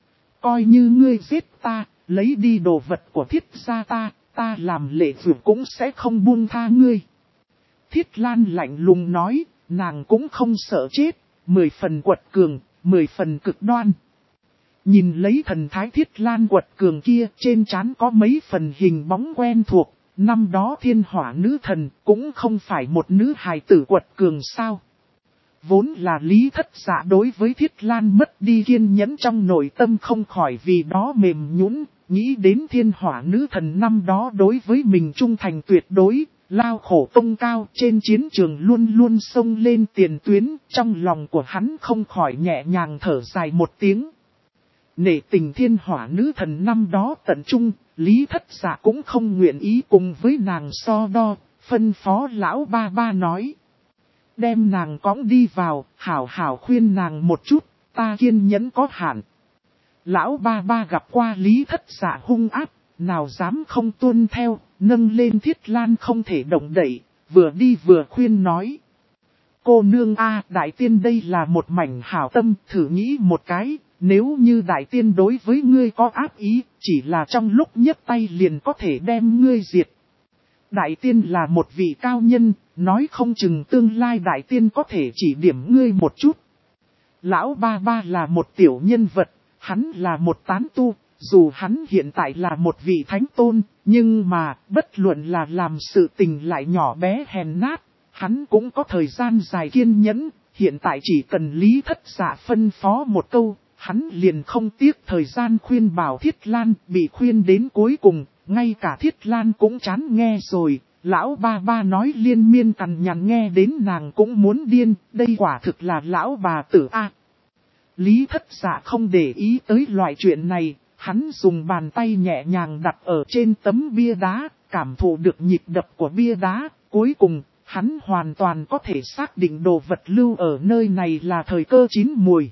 Coi như ngươi giết ta, lấy đi đồ vật của Thiết gia ta làm lệ vượt cũng sẽ không buông tha ngươi. Thiết Lan lạnh lùng nói, nàng cũng không sợ chết, 10 phần quật cường, 10 phần cực đoan. Nhìn lấy thần thái Thiết Lan quật cường kia, trên trán có mấy phần hình bóng quen thuộc, năm đó thiên hỏa nữ thần cũng không phải một nữ hài tử quật cường sao. Vốn là Lý Thất Dạ đối với Thiết Lan mất đi kiên nhẫn trong nội tâm không khỏi vì đó mềm nhũn, nghĩ đến thiên hỏa nữ thần năm đó đối với mình trung thành tuyệt đối, lao khổ công cao trên chiến trường luôn luôn xông lên tiền tuyến, trong lòng của hắn không khỏi nhẹ nhàng thở dài một tiếng. Nể tình thiên hỏa nữ thần năm đó tận trung, Lý Thất Dạ cũng không nguyện ý cùng với nàng so đo, phân phó lão ba ba nói. Đem nàng cõng đi vào, hảo hảo khuyên nàng một chút, ta kiên nhẫn có hạn. Lão ba ba gặp qua Lý Thất Dạ hung ác, nào dám không tuân theo, nâng lên Thiết Lan không thể động đậy, vừa đi vừa khuyên nói. Cô nương a, đại tiên đây là một mảnh hảo tâm, thử nghĩ một cái, nếu như đại tiên đối với ngươi có ác ý, chỉ là trong lúc nhấc tay liền có thể đem ngươi diệt. Đại tiên là một vị cao nhân, nói không chừng tương lai đại tiên có thể chỉ điểm ngươi một chút. Lão ba ba là một tiểu nhân vật, hắn là một tán tu, dù hắn hiện tại là một vị thánh tôn, nhưng mà bất luận là làm sự tình lại nhỏ bé hèn nát, hắn cũng có thời gian dài kiên nhẫn, hiện tại chỉ cần Lý Thất Dạ phân phó một câu, hắn liền không tiếc thời gian khuyên bảo Thiết Lan, bị khuyên đến cuối cùng, ngay cả Thiết Lan cũng chán nghe rồi. Lão ba ba nói liên miên cằn nhằn nghe đến nàng cũng muốn điên, đây quả thực là lão bà tử a. Lý Thất Dạ không để ý tới loại chuyện này, hắn dùng bàn tay nhẹ nhàng đặt ở trên tấm bia đá, cảm thụ được nhịp đập của bia đá, cuối cùng, hắn hoàn toàn có thể xác định đồ vật lưu ở nơi này là thời cơ chín mùi.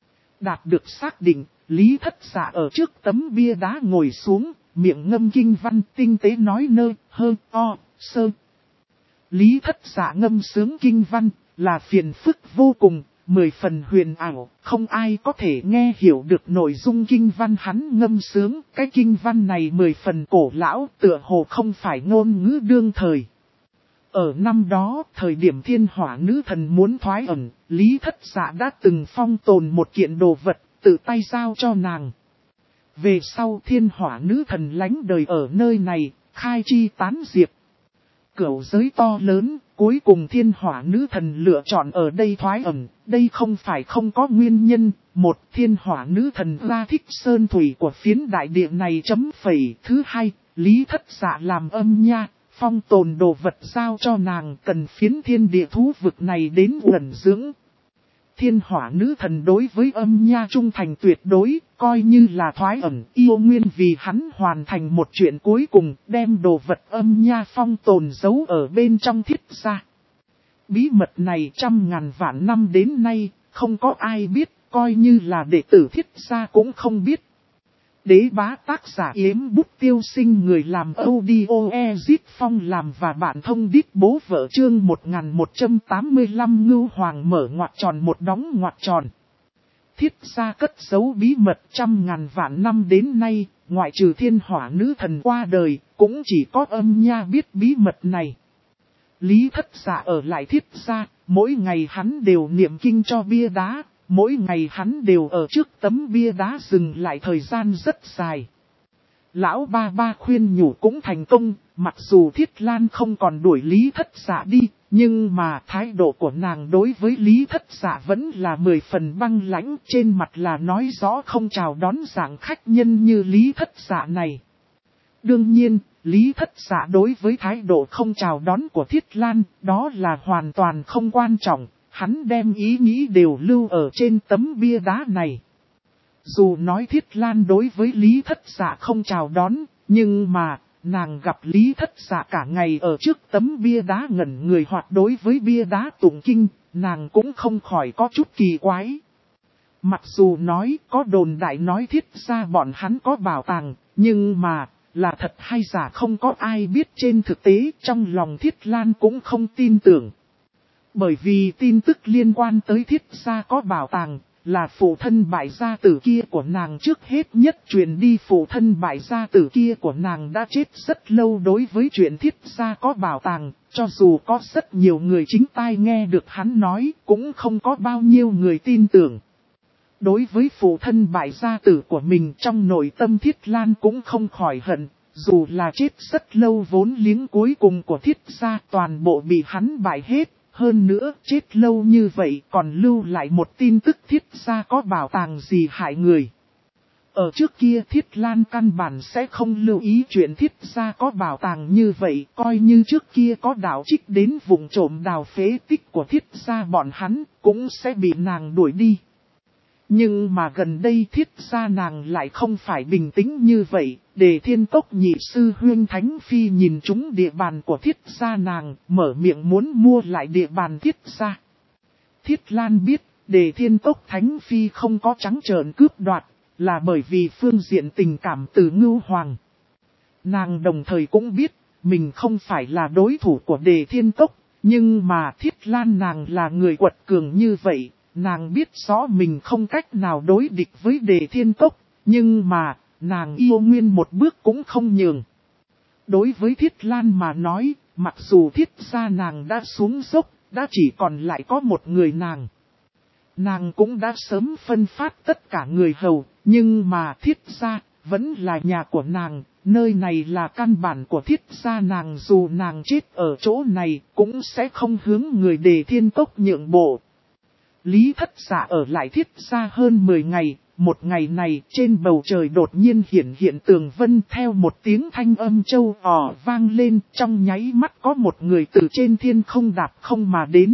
Đạt được xác định, Lý Thất Dạ ở trước tấm bia đá ngồi xuống, miệng ngâm kinh văn tinh tế nói nơ, hơ, o, sơ. Lý Thất Dạ ngâm sướng kinh văn, là phiền phức vô cùng, 10 phần huyền ảo, không ai có thể nghe hiểu được nội dung kinh văn hắn ngâm sướng. Cái kinh văn này 10 phần cổ lão, tựa hồ không phải ngôn ngữ đương thời. Ở năm đó, thời điểm thiên hỏa nữ thần muốn thoái ẩn, Lý Thất Dạ đã từng phong tồn một kiện đồ vật, tự tay giao cho nàng. Về sau thiên hỏa nữ thần lánh đời ở nơi này, khai chi tán diệp. Cửu giới to lớn, cuối cùng thiên hỏa nữ thần lựa chọn ở đây thoái ẩn, đây không phải không có nguyên nhân. Một, thiên hỏa nữ thần ra thích sơn thủy của phiến đại địa này chấm phẩy. Thứ hai, Lý Thất Dạ làm âm nha, phong tồn đồ vật giao cho nàng cần phiến thiên địa thú vực này đến uẩn dưỡng. Thiên hỏa nữ thần đối với âm nha trung thành tuyệt đối, coi như là thoái ẩn yêu nguyên vì hắn hoàn thành một chuyện cuối cùng, đem đồ vật âm nha phong tồn giấu ở bên trong Thiết gia. Bí mật này trăm ngàn vạn năm đến nay, không có ai biết, coi như là đệ tử Thiết gia cũng không biết. Đế bá tác giả Yếm Bút Tiêu Sinh, người làm audio Ezit Phong làm và bạn thông đít bố vợ chương 1185 Ngưu Hoàng mở ngoặc tròn một đóng ngoặc tròn. Thiết gia cất giấu bí mật trăm ngàn vạn năm đến nay, ngoại trừ thiên hỏa nữ thần qua đời, cũng chỉ có âm nha biết bí mật này. Lý Thất Dạ ở lại Thiết gia, mỗi ngày hắn đều niệm kinh cho bia đá. Mỗi ngày hắn đều ở trước tấm bia đá dừng lại thời gian rất dài. Lão ba ba khuyên nhủ cũng thành công, mặc dù Thiết Lan không còn đuổi Lý Thất Dạ đi, nhưng mà thái độ của nàng đối với Lý Thất Dạ vẫn là 10 phần băng lãnh, trên mặt là nói rõ không chào đón dạng khách nhân như Lý Thất Dạ này. Đương nhiên, Lý Thất Dạ đối với thái độ không chào đón của Thiết Lan, đó là hoàn toàn không quan trọng. Hắn đem ý nghĩ đều lưu ở trên tấm bia đá này. Dù nói Thiết Lan đối với Lý Thất Dạ không chào đón, nhưng mà, nàng gặp Lý Thất Dạ cả ngày ở trước tấm bia đá ngẩn người hoặc đối với bia đá tụng kinh, nàng cũng không khỏi có chút kỳ quái. Mặc dù nói có đồn đại nói Thiết gia bọn hắn có bảo tàng, nhưng mà, là thật hay giả không có ai biết, trên thực tế trong lòng Thiết Lan cũng không tin tưởng. Bởi vì tin tức liên quan tới Thiết gia có bảo tàng, là phụ thân bại gia tử kia của nàng trước hết nhất truyền đi. Phụ thân bại gia tử kia của nàng đã chết rất lâu. Đối với chuyện Thiết gia có bảo tàng, cho dù có rất nhiều người chính tai nghe được hắn nói, cũng không có bao nhiêu người tin tưởng. Đối với phụ thân bại gia tử của mình, trong nội tâm Thiết Lan cũng không khỏi hận, dù là chết rất lâu vốn liếng cuối cùng của Thiết gia toàn bộ bị hắn bại hết. Hơn nữa, chết lâu như vậy còn lưu lại một tin tức Thiết gia có bảo tàng gì hại người. Ở trước kia Thiết Lan căn bản sẽ không lưu ý chuyện Thiết gia có bảo tàng như vậy, coi như trước kia có đạo trích đến vùng trộm đào phế tích của Thiết gia bọn hắn, cũng sẽ bị nàng đuổi đi. Nhưng mà gần đây Thiết gia nàng lại không phải bình tĩnh như vậy. Đề Thiên Cốc nhị sư huynh Thánh Phi nhìn trúng địa bàn của Thiết gia nàng, mở miệng muốn mua lại địa bàn Thiết gia. Thiết Lan biết, Đề Thiên Cốc Thánh Phi không có trắng trợn cướp đoạt, là bởi vì phương diện tình cảm từ Ngưu Hoàng. Nàng đồng thời cũng biết, mình không phải là đối thủ của Đề Thiên Cốc, nhưng mà Thiết Lan nàng là người quật cường như vậy. Nàng biết rõ mình không cách nào đối địch với Đề Thiên Cốc, nhưng mà, nàng yêu nguyên một bước cũng không nhường. Đối với Thiết Lan mà nói, mặc dù Thiết gia nàng đã xuống dốc, đã chỉ còn lại có một người nàng. Nàng cũng đã sớm phân phát tất cả người hầu, nhưng mà Thiết gia vẫn là nhà của nàng, nơi này là căn bản của Thiết gia nàng, dù nàng chết ở chỗ này cũng sẽ không hướng người Đề Thiên Cốc nhượng bộ. Lý Thất Dạ ở lại Thiết gia hơn 10 ngày, một ngày này trên bầu trời đột nhiên hiện tường vân, theo một tiếng thanh âm châu ò vang lên, trong nháy mắt có một người từ trên thiên không đạp không mà đến.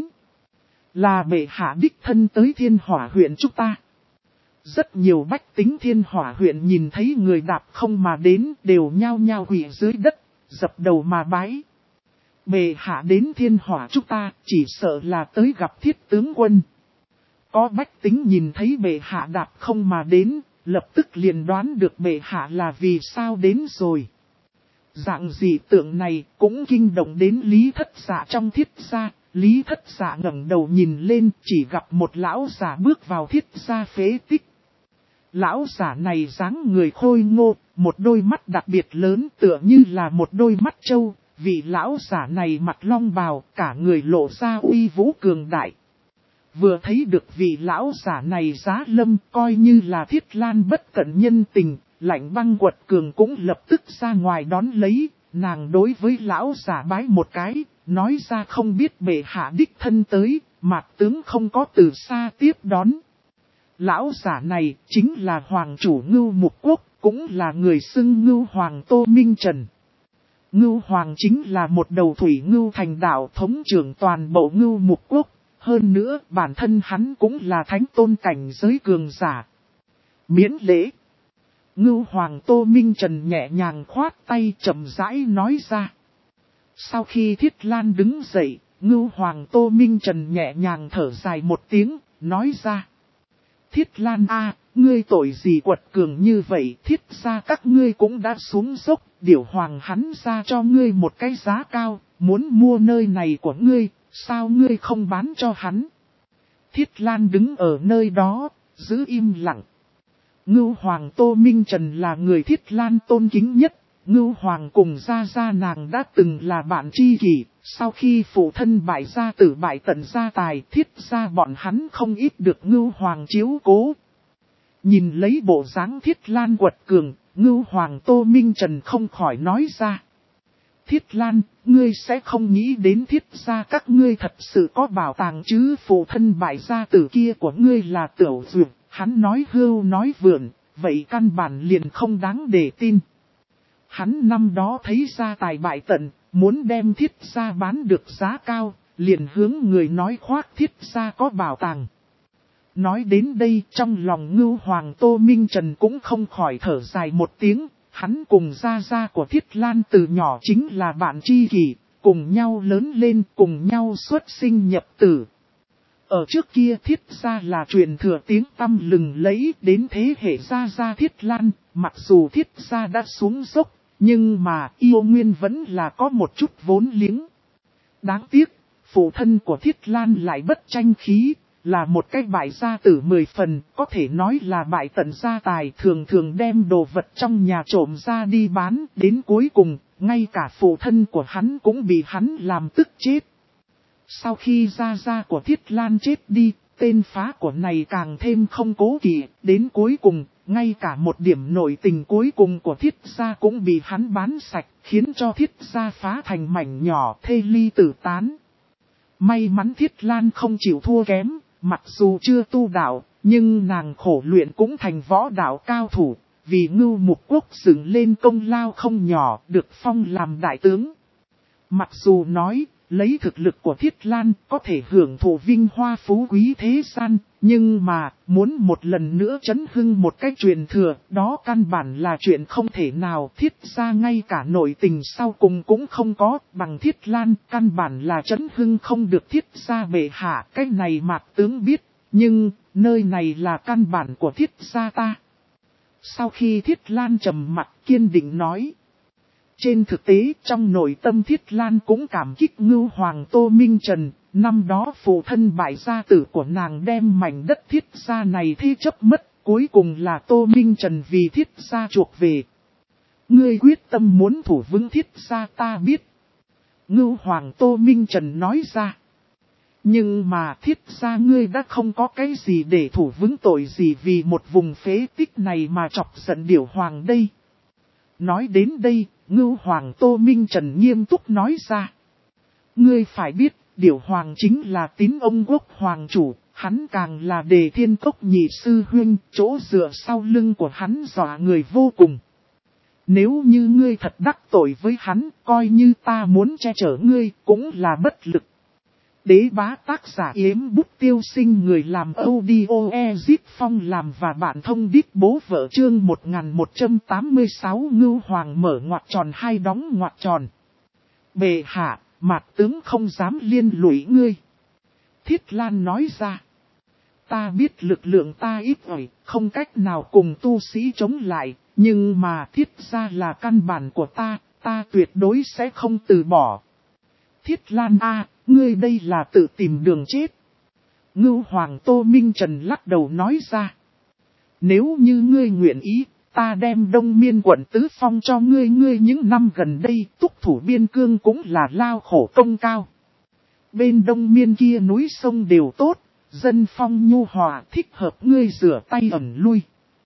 Là bệ hạ đích thân tới Thiên Hỏa huyện chúng ta. Rất nhiều bách tính Thiên Hỏa huyện nhìn thấy người đạp không mà đến đều nhao nhao quỳ dưới đất, dập đầu mà bái. Bệ hạ đến Thiên Hỏa chúng ta chỉ sợ là tới gặp Thiết tướng quân. Có bách tính nhìn thấy bệ hạ đạp không mà đến, lập tức liền đoán được bệ hạ là vì sao đến rồi. Dạng dị tượng này cũng kinh động đến Lý Thất Dạ trong Thiết gia. Lý Thất Dạ ngẩng đầu nhìn lên, chỉ gặp một lão giả bước vào Thiết gia phế tích. Lão giả này dáng người khôi ngô, một đôi mắt đặc biệt lớn tựa như là một đôi mắt trâu. Vị lão giả này mặc long bào, cả người lộ ra uy vũ cường đại. Vừa thấy được vị lão giả này giá lâm, coi như là Thiết Lan bất cẩn nhân tình, Lạnh Băng quật cường cũng lập tức ra ngoài đón lấy. Nàng đối với lão giả bái một cái, nói ra không biết bệ hạ đích thân tới, Mạc tướng không có từ xa tiếp đón. Lão giả này chính là Hoàng chủ Ngưu Mục Quốc, cũng là người xưng Ngưu Hoàng Tô Minh Trần. Ngưu Hoàng chính là một đầu thủy ngưu thành đạo thống trưởng toàn bộ Ngưu Mục Quốc. Hơn nữa, bản thân hắn cũng là thánh tôn cảnh giới cường giả. Miễn lễ. Ngưu Hoàng Tô Minh Trần nhẹ nhàng khoát tay chậm rãi nói ra. Sau khi Thiết Lan đứng dậy, Ngưu Hoàng Tô Minh Trần nhẹ nhàng thở dài một tiếng, nói ra. Thiết Lan a, ngươi tội gì quật cường như vậy, Thiết gia các ngươi cũng đã xuống dốc, Điểu Hoàng hắn ra cho ngươi một cái giá cao, muốn mua nơi này của ngươi. Sao ngươi không bán cho hắn? Thiết Lan đứng ở nơi đó, giữ im lặng. Ngưu Hoàng Tô Minh Trần là người Thiết Lan tôn kính nhất. Ngưu Hoàng cùng gia nàng đã từng là bạn tri kỷ. Sau khi phụ thân bại gia tử bại tận gia tài, Thiết gia bọn hắn không ít được Ngưu Hoàng chiếu cố. Nhìn lấy bộ dáng Thiết Lan quật cường, Ngưu Hoàng Tô Minh Trần không khỏi nói ra. Thiết Lan, ngươi sẽ không nghĩ đến Thiết gia các ngươi thật sự có bảo tàng chứ, phụ thân bại gia tử kia của ngươi là Tiểu Dược, hắn nói hưu nói vượn, vậy căn bản liền không đáng để tin. Hắn năm đó thấy gia tài bại tận, muốn đem Thiết gia bán được giá cao, liền hướng người nói khoác Thiết gia có bảo tàng. Nói đến đây trong lòng Ngưu Hoàng Tô Minh Trần cũng không khỏi thở dài một tiếng. Hắn cùng gia của Thiết Lan từ nhỏ chính là bạn tri kỷ, cùng nhau lớn lên, cùng nhau xuất sinh nhập tử. Ở trước kia Thiết gia là truyền thừa tiếng tăm lừng lẫy đến thế hệ gia Thiết Lan, mặc dù Thiết gia đã xuống dốc, Nhưng mà yêu nguyên vẫn là có một chút vốn liếng. Đáng tiếc, phụ thân của Thiết Lan lại bất tranh khí, là một cái bại gia tử 10 phần, có thể nói là bại tận gia tài, thường thường đem đồ vật trong nhà trộm ra đi bán, đến cuối cùng, ngay cả phụ thân của hắn cũng bị hắn làm tức chết. Sau khi gia của Thiết Lan chết đi, tên phá của này càng thêm không cố kỵ, đến cuối cùng, ngay cả một điểm nội tình cuối cùng của Thiết gia cũng bị hắn bán sạch, khiến cho Thiết gia phá thành mảnh nhỏ, thê ly tử tán. May mắn Thiết Lan không chịu thua kém, mặc dù chưa tu đạo, nhưng nàng khổ luyện cũng thành võ đạo cao thủ, vì Ngưu Mục Quốc dựng lên công lao không nhỏ, được phong làm đại tướng. Mặc dù nói, lấy thực lực của Thiết Lan có thể hưởng thụ vinh hoa phú quý thế gian, nhưng mà muốn một lần nữa chấn hưng một cách truyền thừa, đó căn bản là chuyện không thể nào. Thiết gia ngay cả nội tình sau cùng cũng không có, bằng Thiết Lan căn bản là chấn hưng không được Thiết gia bệ hạ. Cái này Mạc tướng biết, nhưng nơi này là căn bản của Thiết gia ta. Sau khi Thiết Lan trầm mặt kiên định nói. Trên thực tế trong nội tâm Thiết Lan cũng cảm kích Ngưu Hoàng Tô Minh Trần, năm đó phụ thân bại gia tử của nàng đem mảnh đất Thiết gia này thế chấp mất, cuối cùng là Tô Minh Trần vì Thiết gia chuộc về. Ngươi quyết tâm muốn thủ vững Thiết gia ta biết. Ngưu Hoàng Tô Minh Trần nói ra. Nhưng mà Thiết gia ngươi đã không có cái gì để thủ vững, tội gì vì một vùng phế tích này mà chọc giận Điểu Hoàng đây. Nói đến đây, Ngưu Hoàng Tô Minh Trần nghiêm túc nói ra. Ngươi phải biết, Điểu Hoàng chính là tín ông quốc hoàng chủ, hắn càng là Đề Thiên Cốc nhị sư huynh, chỗ dựa sau lưng của hắn dọa người vô cùng. Nếu như ngươi thật đắc tội với hắn, coi như ta muốn che chở ngươi, cũng là bất lực. Đế bá tác giả Yếm Bút Tiêu Sinh, người làm audio Ezip Phong làm và bạn thông đít bố vợ chương 1186. Ngưu Hoàng mở ngoặc tròn hai đóng ngoặc tròn. Bệ hạ, Mạc tướng không dám liên lụy ngươi. Thiết Lan nói ra. Ta biết lực lượng ta ít ỏi, không cách nào cùng tu sĩ chống lại, nhưng mà Thiết gia là căn bản của ta tuyệt đối sẽ không từ bỏ. Thiết Lan ngươi đây là tự tìm đường chết. Ngưu Hoàng Tô Minh Trần lắc đầu nói ra. Nếu như ngươi nguyện ý, ta đem Đông Miên quận Tứ Phong cho ngươi những năm gần đây, túc thủ biên cương cũng là lao khổ công cao. Bên Đông Miên kia núi sông đều tốt, dân phong nhu hòa, thích hợp ngươi rửa tay ẩn lui.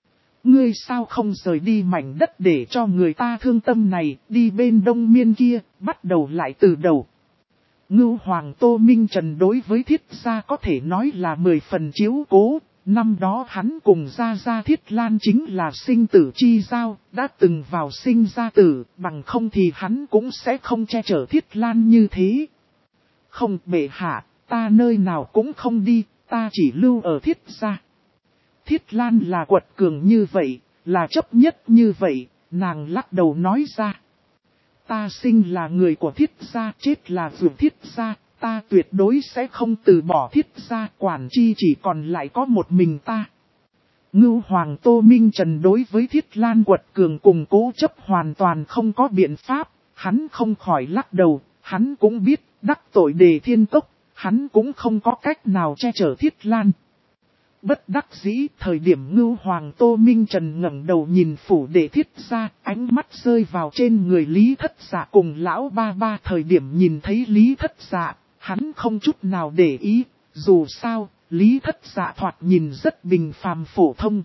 Ngươi sao không rời đi mảnh đất để cho người ta thương tâm này, đi bên Đông Miên kia, bắt đầu lại từ đầu. Ngưu Hoàng Tô Minh Trần đối với Thiết gia có thể nói là 10 phần chiếu cố, năm đó hắn cùng gia Thiết Lan chính là sinh tử chi giao, đã từng vào sinh ra tử, bằng không thì hắn cũng sẽ không che chở Thiết Lan như thế. Không bệ hạ, ta nơi nào cũng không đi, ta chỉ lưu ở Thiết gia. Thiết Lan là quật cường như vậy, là chấp nhất như vậy, nàng lắc đầu nói ra. Ta sinh là người của Thiết gia, chết là vườn Thiết gia, ta tuyệt đối sẽ không từ bỏ Thiết gia, quản chi chỉ còn lại có một mình ta. Ngưu Hoàng Tô Minh Trần đối với Thiết Lan quật cường cùng cố chấp hoàn toàn không có biện pháp, hắn không khỏi lắc đầu, hắn cũng biết, đắc tội Đề Thiên Cốc, hắn cũng không có cách nào che chở Thiết Lan. Bất đắc dĩ, thời điểm Ngưu Hoàng Tô Minh Trần ngẩng đầu nhìn phủ đệ Thiết gia, ánh mắt rơi vào trên người Lý Thất Dạ cùng lão ba ba. Thời điểm nhìn thấy Lý Thất Dạ, hắn không chút nào để ý, dù sao, Lý Thất Dạ thoạt nhìn rất bình phàm phổ thông.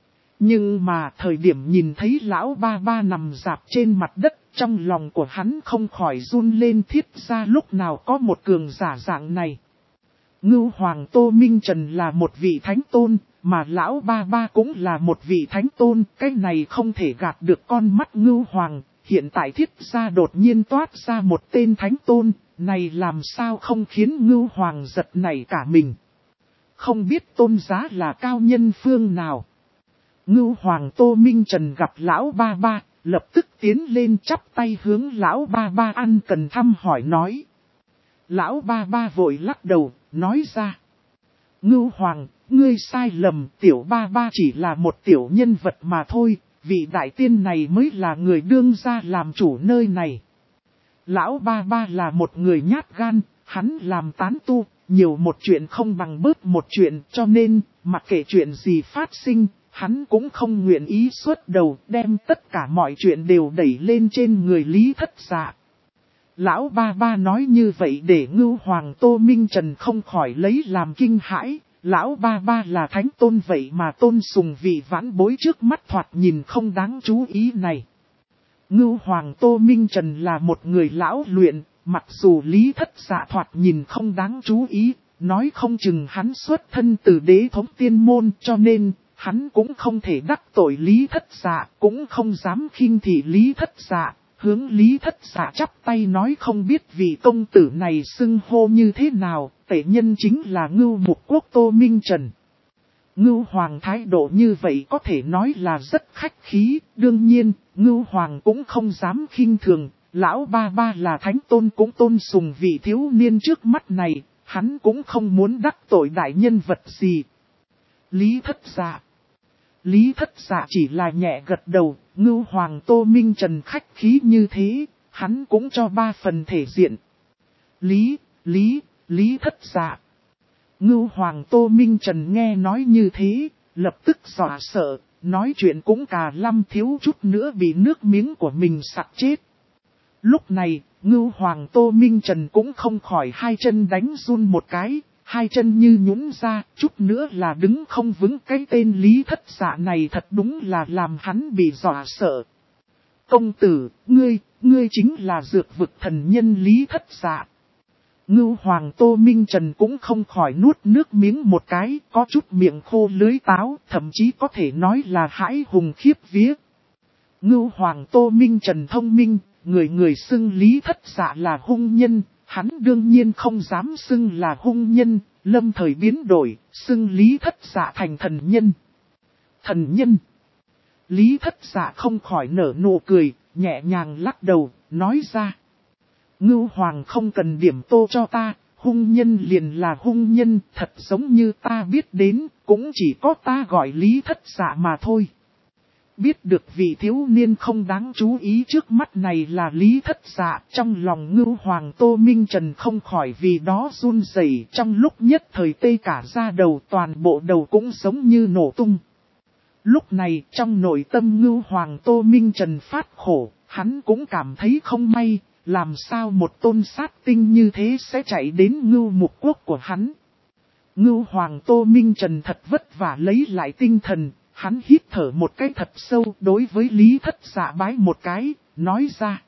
Nhưng mà thời điểm nhìn thấy lão ba ba nằm rạp trên mặt đất, trong lòng của hắn không khỏi run lên. Thiết gia lúc nào có một cường giả dạng này. Ngưu Hoàng Tô Minh Trần là một vị thánh tôn, mà lão ba ba cũng là một vị thánh tôn, cái này không thể gạt được con mắt Ngưu Hoàng. Hiện tại Thiết gia đột nhiên toát ra một tên thánh tôn, này làm sao không khiến Ngưu Hoàng giật nảy cả mình. Không biết tôn giá là cao nhân phương nào. Ngưu Hoàng Tô Minh Trần gặp lão ba ba, lập tức tiến lên chắp tay hướng lão ba ba ăn cần thăm hỏi nói. Lão ba ba vội lắc đầu, nói ra. Ngưu Hoàng, ngươi sai lầm, tiểu ba ba chỉ là một tiểu nhân vật mà thôi, vị đại tiên này mới là người đương gia làm chủ nơi này. Lão ba ba là một người nhát gan, hắn làm tán tu, nhiều một chuyện không bằng bớt một chuyện, cho nên, mặc kệ chuyện gì phát sinh, hắn cũng không nguyện ý xuất đầu, đem tất cả mọi chuyện đều đẩy lên trên người Lý Thất Dạ. Lão ba ba nói như vậy để Ngưu Hoàng Tô Minh Trần không khỏi lấy làm kinh hãi. Lão ba ba là thánh tôn vậy mà tôn sùng vị vãn bối trước mắt thoạt nhìn không đáng chú ý này. Ngưu Hoàng Tô Minh Trần là một người lão luyện, mặc dù Lý Thất Dạ thoạt nhìn không đáng chú ý, nói không chừng hắn xuất thân từ đế thống tiên môn cho nên, hắn cũng không thể đắc tội Lý Thất Dạ, cũng không dám khinh thị Lý Thất Dạ. Hướng Lý Thất Dạ chắp tay nói không biết vị công tử này xưng hô như thế nào, tể nhân chính là Ngưu Mục Quốc Tô Minh Trần. Ngưu Hoàng thái độ như vậy có thể nói là rất khách khí, đương nhiên, Ngưu Hoàng cũng không dám khinh thường, lão ba ba là thánh tôn cũng tôn sùng vị thiếu niên trước mắt này, hắn cũng không muốn đắc tội đại nhân vật gì. Lý Thất Dạ. Lý Thất Dạ chỉ là nhẹ gật đầu, Ngưu Hoàng Tô Minh Trần khách khí như thế, hắn cũng cho 3 phần thể diện. Lý Thất Dạ. Ngưu Hoàng Tô Minh Trần nghe nói như thế, lập tức dọa sợ, nói chuyện cũng cà lăm thiếu chút nữa bị nước miếng của mình sặc chết. Lúc này, Ngưu Hoàng Tô Minh Trần cũng không khỏi hai chân đánh run một cái, hai chân như nhũn ra, chút nữa là đứng không vững. Cái tên Lý Thất Dạ này thật đúng là làm hắn bị dọa sợ. Công tử, ngươi chính là dược vực thần nhân Lý Thất Dạ. Ngưu Hoàng Tô Minh Trần cũng không khỏi nuốt nước miếng một cái, có chút miệng khô lưới táo, thậm chí có thể nói là hãi hùng khiếp vía. Ngưu Hoàng Tô Minh Trần thông minh, người xưng Lý Thất Dạ là hung nhân, hắn đương nhiên không dám xưng là hung nhân, lâm thời biến đổi, xưng Lý Thất Dạ thành thần nhân. Thần nhân. Lý Thất Dạ không khỏi nở nụ cười, nhẹ nhàng lắc đầu, nói ra. Ngưu Hoàng không cần điểm tô cho ta, hung nhân liền là hung nhân, thật giống như ta biết đến, cũng chỉ có ta gọi Lý Thất Dạ mà thôi. Biết được vị thiếu niên không đáng chú ý trước mắt này là Lý Thất Dạ, trong lòng Ngưu Hoàng Tô Minh Trần không khỏi vì đó run rẩy, trong lúc nhất thời tê cả da đầu, toàn bộ đầu cũng giống như nổ tung. Lúc này trong nội tâm Ngưu Hoàng Tô Minh Trần phát khổ, hắn cũng cảm thấy không may, làm sao một tôn sát tinh như thế sẽ chạy đến Ngưu Mục Quốc của hắn. Ngưu Hoàng Tô Minh Trần thật vất vả lấy lại tinh thần. Hắn hít thở một cái thật sâu đối với Lý Thất Dạ bái một cái, nói ra.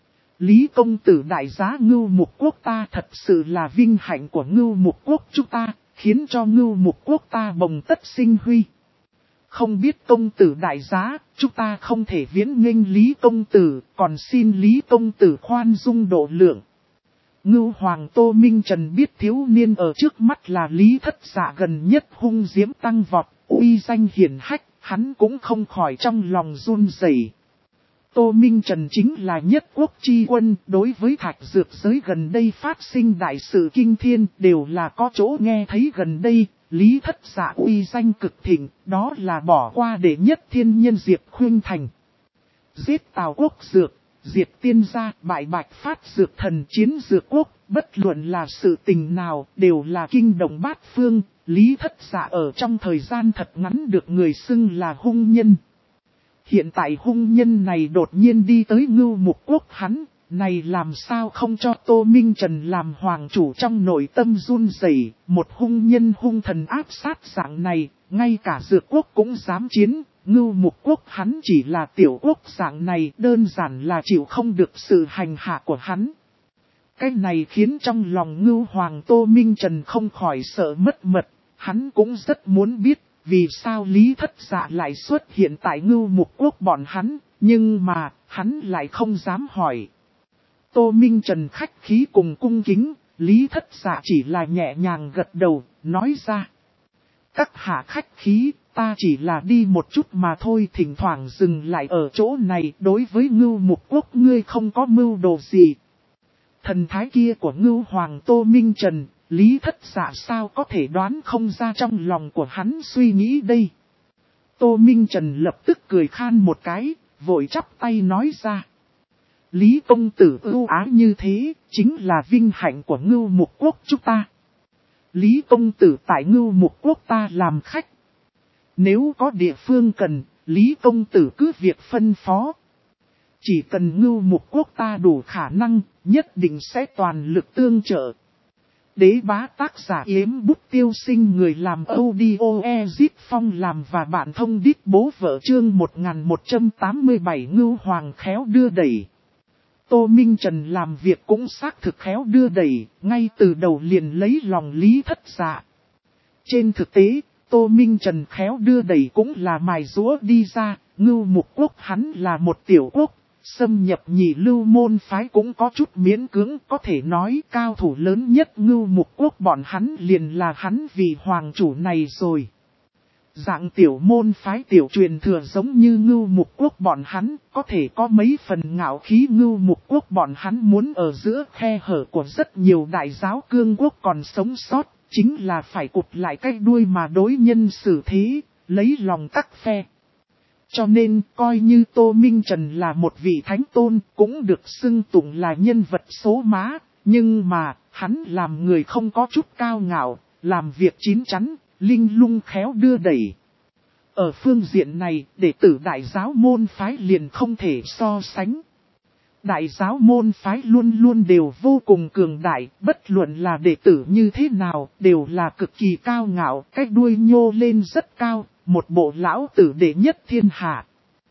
Lý công tử đại giá Ngưu Mục Quốc ta thật sự là vinh hạnh của Ngưu Mục Quốc chúng ta, khiến cho Ngưu Mục Quốc ta bồng tất sinh huy. Không biết công tử đại giá, chúng ta không thể viễn nghênh Lý công tử, còn xin Lý công tử khoan dung độ lượng. Ngưu Hoàng Tô Minh Trần biết thiếu niên ở trước mắt là Lý Thất Dạ gần nhất hung diễm tăng vọt. Uy danh hiển hách, hắn cũng không khỏi trong lòng run rẩy. Tô Minh Trần chính là nhất quốc chi quân, đối với thạch dược giới gần đây phát sinh đại sự kinh thiên đều là có chỗ nghe thấy gần đây, Lý Thất Dạ uy danh cực thịnh, đó là bỏ qua để nhất thiên nhân Diệp Khuynh Thành. Giết Tào Quốc Dược, diệt tiên gia, bại Bạch Phát Dược thần chiến dược quốc, bất luận là sự tình nào đều là kinh động bát phương. Lý Thất Dạ ở trong thời gian thật ngắn được người xưng là hung nhân. Hiện tại hung nhân này đột nhiên đi tới Ngưu Mục Quốc hắn, này làm sao không cho Tô Minh Trần làm hoàng chủ trong nội tâm run rẩy, một hung nhân hung thần áp sát dạng này, ngay cả dược quốc cũng dám chiến, Ngưu Mục Quốc hắn chỉ là tiểu quốc dạng này đơn giản là chịu không được sự hành hạ của hắn. Cái này khiến trong lòng Ngưu Hoàng Tô Minh Trần không khỏi sợ mất mật. Hắn cũng rất muốn biết vì sao Lý Thất Dạ lại xuất hiện tại Ngưu Mục Quốc bọn hắn, nhưng mà hắn lại không dám hỏi. Tô Minh Trần khách khí cùng cung kính, Lý Thất Dạ chỉ là nhẹ nhàng gật đầu, nói ra. Các hạ khách khí, ta chỉ là đi một chút mà thôi, thỉnh thoảng dừng lại ở chỗ này, đối với Ngưu Mục Quốc ngươi không có mưu đồ gì. Thần thái kia của Ngưu Hoàng Tô Minh Trần, Lý Thất Dạ sao có thể đoán không ra trong lòng của hắn suy nghĩ đây. Tô Minh Trần lập tức cười khan một cái, vội chắp tay nói ra. Lý công tử ưu ái như thế, chính là vinh hạnh của Ngưu Mục Quốc chúng ta. Lý công tử tại Ngưu Mục Quốc ta làm khách. Nếu có địa phương cần, Lý công tử cứ việc phân phó. Chỉ cần Ngưu Mục Quốc ta đủ khả năng, nhất định sẽ toàn lực tương trợ. Đế bá tác giả Yếm Bút Tiêu Sinh, người làm audio Ezip Phong làm và bạn thông đít bố vợ, chương 1187 Ngưu Hoàng khéo đưa đẩy. Tô Minh Trần làm việc cũng xác thực khéo đưa đẩy, ngay từ đầu liền lấy lòng Lý Thất Dạ. Trên thực tế, Tô Minh Trần khéo đưa đẩy cũng là mài rũa đi ra. Ngưu Mục Quốc hắn là một tiểu quốc, xâm nhập Nhị Lưu môn phái cũng có chút miễn cưỡng, có thể nói cao thủ lớn nhất Ngưu Mục Quốc bọn hắn liền là hắn vị hoàng chủ này rồi. Dạng tiểu môn phái tiểu truyền thừa giống như Ngưu Mục Quốc bọn hắn, có thể có mấy phần ngạo khí. Ngưu Mục Quốc bọn hắn muốn ở giữa khe hở của rất nhiều đại giáo cương quốc còn sống sót, chính là phải cụt lại cái đuôi mà đối nhân xử thế, lấy lòng các phe. Cho nên, coi như Tô Minh Trần là một vị thánh tôn, cũng được xưng tụng là nhân vật số má, nhưng mà, hắn làm người không có chút cao ngạo, làm việc chín chắn, linh lung khéo đưa đẩy. Ở phương diện này, đệ tử đại giáo môn phái liền không thể so sánh. Đại giáo môn phái luôn luôn đều vô cùng cường đại, bất luận là đệ tử như thế nào, đều là cực kỳ cao ngạo, cái đuôi nhô lên rất cao, một bộ lão tử đệ nhất thiên hạ.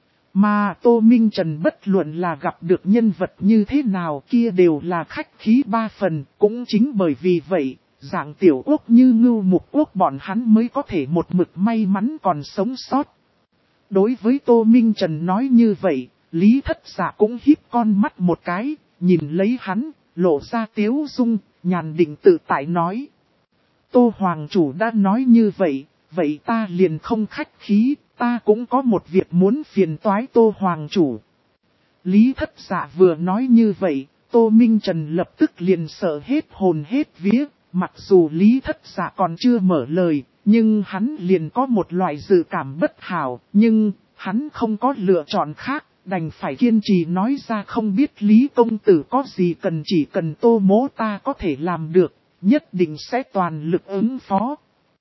Mà Tô Minh Trần bất luận là gặp được nhân vật như thế nào kia đều là khách khí ba phần, cũng chính bởi vì vậy, dạng tiểu quốc như Ngưu Mục Quốc bọn hắn mới có thể một mực may mắn còn sống sót. Đối với Tô Minh Trần nói như vậy, Lý Thất Dạ cũng híp con mắt một cái, nhìn lấy hắn, lộ ra tiếu dung, nhàn định tự tại nói. Tô Hoàng chủ đã nói như vậy, vậy ta liền không khách khí, ta cũng có một việc muốn phiền toái Tô Hoàng chủ. Lý Thất Dạ vừa nói như vậy, Tô Minh Trần lập tức liền sợ hết hồn hết vía, mặc dù Lý Thất Dạ còn chưa mở lời, nhưng hắn liền có một loại dự cảm bất hảo, nhưng hắn không có lựa chọn khác, đành phải kiên trì nói ra không biết Lý công tử có gì cần, chỉ cần Tô mỗ ta có thể làm được, nhất định sẽ toàn lực ứng phó.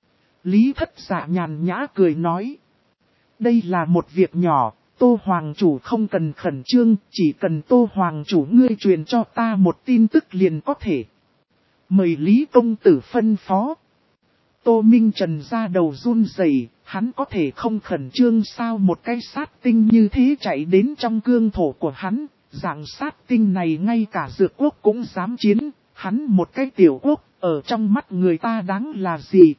Lý Thất Dạ nhàn nhã cười nói. Đây là một việc nhỏ, Tô Hoàng chủ không cần khẩn trương, chỉ cần Tô Hoàng chủ ngươi truyền cho ta một tin tức liền có thể. Mời Lý công tử phân phó. Tô Minh Trần ra đầu run rẩy, hắn có thể không khẩn trương sao? Một cái sát tinh như thế chạy đến trong cương thổ của hắn, dạng sát tinh này ngay cả dược quốc cũng dám chiến, hắn một cái tiểu quốc, ở trong mắt người ta đáng là gì?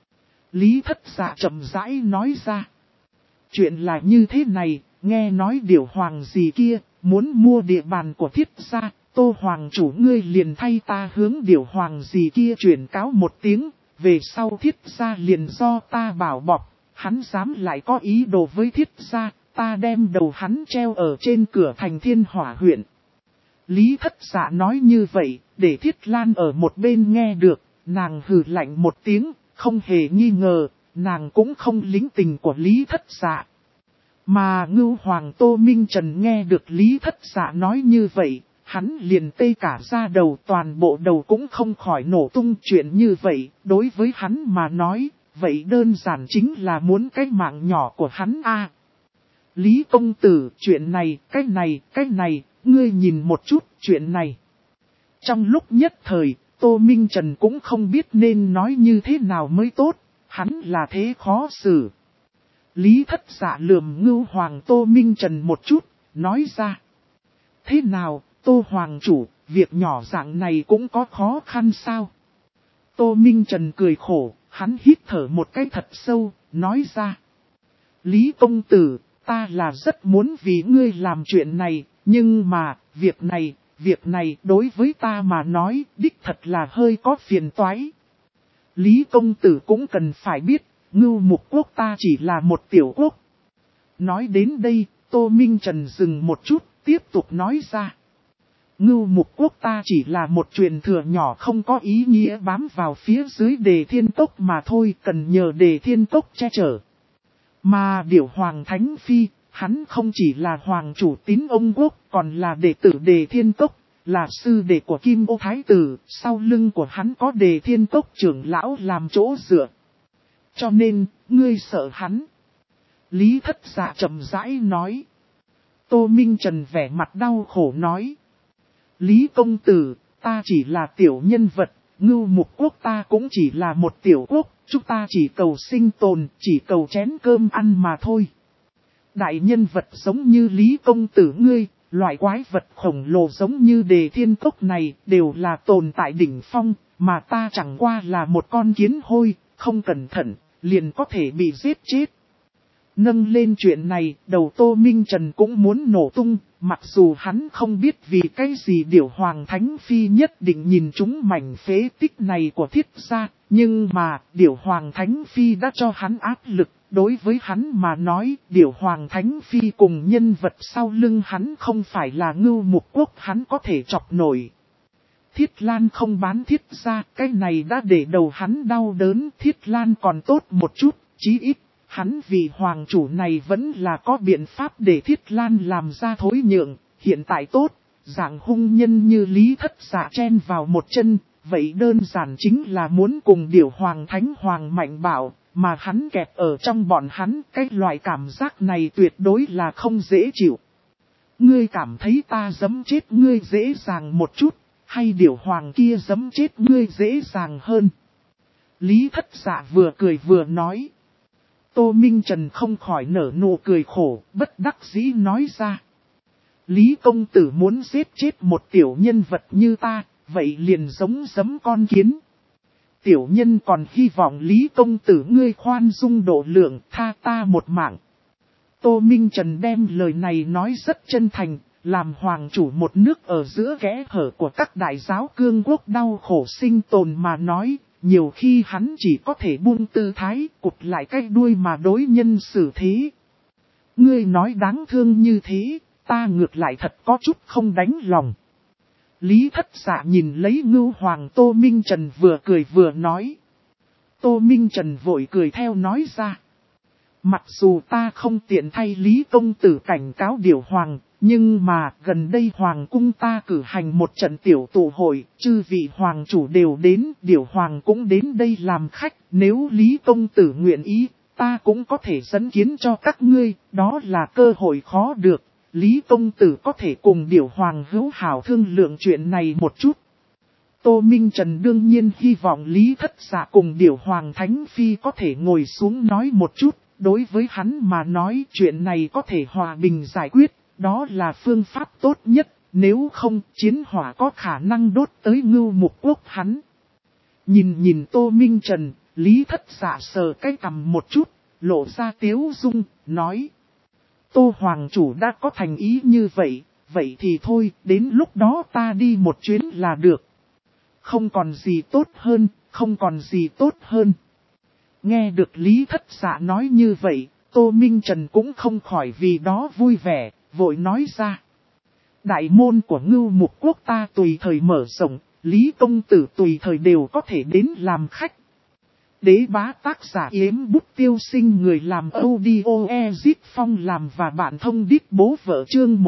Lý Thất Dạ chậm rãi nói ra. Chuyện là như thế này, nghe nói Điểu Hoàng gì kia, muốn mua địa bàn của Thiết gia, Tô Hoàng chủ ngươi liền thay ta hướng Điểu Hoàng gì kia truyền cáo một tiếng, về sau Thiết gia liền do ta bảo bọc, hắn dám lại có ý đồ với Thiết gia, ta đem đầu hắn treo ở trên cửa thành Thiên Hỏa huyện. Lý Thất Dạ nói như vậy, để Thiết Lan ở một bên nghe được, nàng hừ lạnh một tiếng, không hề nghi ngờ, nàng cũng không lính tình của Lý Thất Dạ. Mà Ngưu Hoàng Tô Minh Trần nghe được Lý Thất Dạ nói như vậy, hắn liền tê cả da đầu, toàn bộ đầu cũng không khỏi nổ tung. Chuyện như vậy, đối với hắn mà nói, vậy đơn giản chính là muốn cái mạng nhỏ của hắn a. Lý công tử, chuyện này, cái này, ngươi nhìn một chút chuyện này. Trong lúc nhất thời, Tô Minh Trần cũng không biết nên nói như thế nào mới tốt, hắn là thế khó xử. Lý Thất Dạ lườm Ngưu Hoàng Tô Minh Trần một chút, nói ra. Thế nào, Tô Hoàng chủ, việc nhỏ dạng này cũng có khó khăn sao? Tô Minh Trần cười khổ, hắn hít thở một cái thật sâu, nói ra. Lý công tử, ta là rất muốn vì ngươi làm chuyện này, nhưng mà, việc này đối với ta mà nói, đích thật là hơi có phiền toái. Lý công tử cũng cần phải biết, Ngưu Mục Quốc ta chỉ là một tiểu quốc. Nói đến đây, Tô Minh Trần dừng một chút, tiếp tục nói ra. Ngưu Mục Quốc ta chỉ là một truyền thừa nhỏ không có ý nghĩa bám vào phía dưới Đề Thiên Cốc mà thôi, cần nhờ Đề Thiên Cốc che chở. Mà Điểu Hoàng Thánh Phi, hắn không chỉ là hoàng chủ tín ông quốc, còn là đệ tử Đề Thiên Cốc, là sư đệ của Kim Ô Thái Tử, sau lưng của hắn có Đề Thiên Cốc trưởng lão làm chỗ dựa. Cho nên, ngươi sợ hắn. Lý Thất Dạ chậm rãi nói. Tô Minh Trần vẻ mặt đau khổ nói. Lý công tử, ta chỉ là tiểu nhân vật, Ngưu Mục Quốc ta cũng chỉ là một tiểu quốc, chúng ta chỉ cầu sinh tồn, chỉ cầu chén cơm ăn mà thôi. Đại nhân vật giống như Lý công tử ngươi, loại quái vật khổng lồ giống như Đề Thiên Cốc này đều là tồn tại đỉnh phong, mà ta chẳng qua là một con kiến hôi, không cẩn thận, liền có thể bị giết chết. Nâng lên chuyện này, đầu Tô Minh Trần cũng muốn nổ tung, mặc dù hắn không biết vì cái gì Điểu Hoàng Thánh Phi nhất định nhìn chúng mảnh phế tích này của Thiết gia, nhưng mà Điểu Hoàng Thánh Phi đã cho hắn áp lực, đối với hắn mà nói Điểu Hoàng Thánh Phi cùng nhân vật sau lưng hắn không phải là Ngưu Mục Quốc hắn có thể chọc nổi. Thiết Lan không bán Thiết gia, cái này đã để đầu hắn đau đớn, Thiết Lan còn tốt một chút, chí ít. Hắn vì hoàng chủ này vẫn là có biện pháp để Thiết Lan làm ra thối nhượng, hiện tại tốt, dạng hung nhân như Lý Thất Dạ chen vào một chân, vậy đơn giản chính là muốn cùng Điểu Hoàng Thánh Hoàng mạnh bạo, mà hắn kẹp ở trong bọn hắn, cái loại cảm giác này tuyệt đối là không dễ chịu. Ngươi cảm thấy ta giẫm chết ngươi dễ dàng một chút, hay Điểu Hoàng kia giẫm chết ngươi dễ dàng hơn? Lý Thất Dạ vừa cười vừa nói. Tô Minh Trần không khỏi nở nụ cười khổ, bất đắc dĩ nói ra. Lý công tử muốn giết chết một tiểu nhân vật như ta, vậy liền giống giấm con kiến. Tiểu nhân còn hy vọng Lý công tử ngươi khoan dung độ lượng, tha ta một mạng. Tô Minh Trần đem lời này nói rất chân thành, làm hoàng chủ một nước ở giữa kẽ hở của các đại giáo cương quốc đau khổ sinh tồn mà nói. Nhiều khi hắn chỉ có thể buông tư thái, cụt lại cái đuôi mà đối nhân xử thế. Ngươi nói đáng thương như thế, ta ngược lại thật có chút không đánh lòng. Lý Thất Dạ nhìn lấy Ngưu Hoàng Tô Minh Trần vừa cười vừa nói. Tô Minh Trần vội cười theo nói ra. Mặc dù ta không tiện thay Lý công tử cảnh cáo Điểu Hoàng, nhưng mà gần đây Hoàng cung ta cử hành một trận tiểu tụ hội, chư vị Hoàng chủ đều đến, Điểu Hoàng cũng đến đây làm khách, nếu Lý công tử nguyện ý, ta cũng có thể dẫn kiến cho các ngươi, đó là cơ hội khó được, Lý công tử có thể cùng Điểu Hoàng hữu hảo thương lượng chuyện này một chút. Tô Minh Trần đương nhiên hy vọng Lý Thất Dạ cùng Điểu Hoàng Thánh Phi có thể ngồi xuống nói một chút. Đối với hắn mà nói chuyện này có thể hòa bình giải quyết, đó là phương pháp tốt nhất, nếu không chiến hỏa có khả năng đốt tới Ngưu Mục Quốc hắn. Nhìn Tô Minh Trần, Lý Thất Dạ sờ cái cằm một chút, lộ ra tiếu dung, nói. Tô Hoàng chủ đã có thành ý như vậy, vậy thì thôi, đến lúc đó ta đi một chuyến là được. Không còn gì tốt hơn, không còn gì tốt hơn. Nghe được Lý Thất Dạ nói như vậy, Tô Minh Trần cũng không khỏi vì đó vui vẻ, vội nói ra. Đại môn của Ngưu Mục Quốc ta tùy thời mở rộng, Lý công tử tùy thời đều có thể đến làm khách. Đế bá tác giả Yếm Bút Tiêu Sinh người làm audio Ezit Phong làm và bạn thông đít bố vợ chương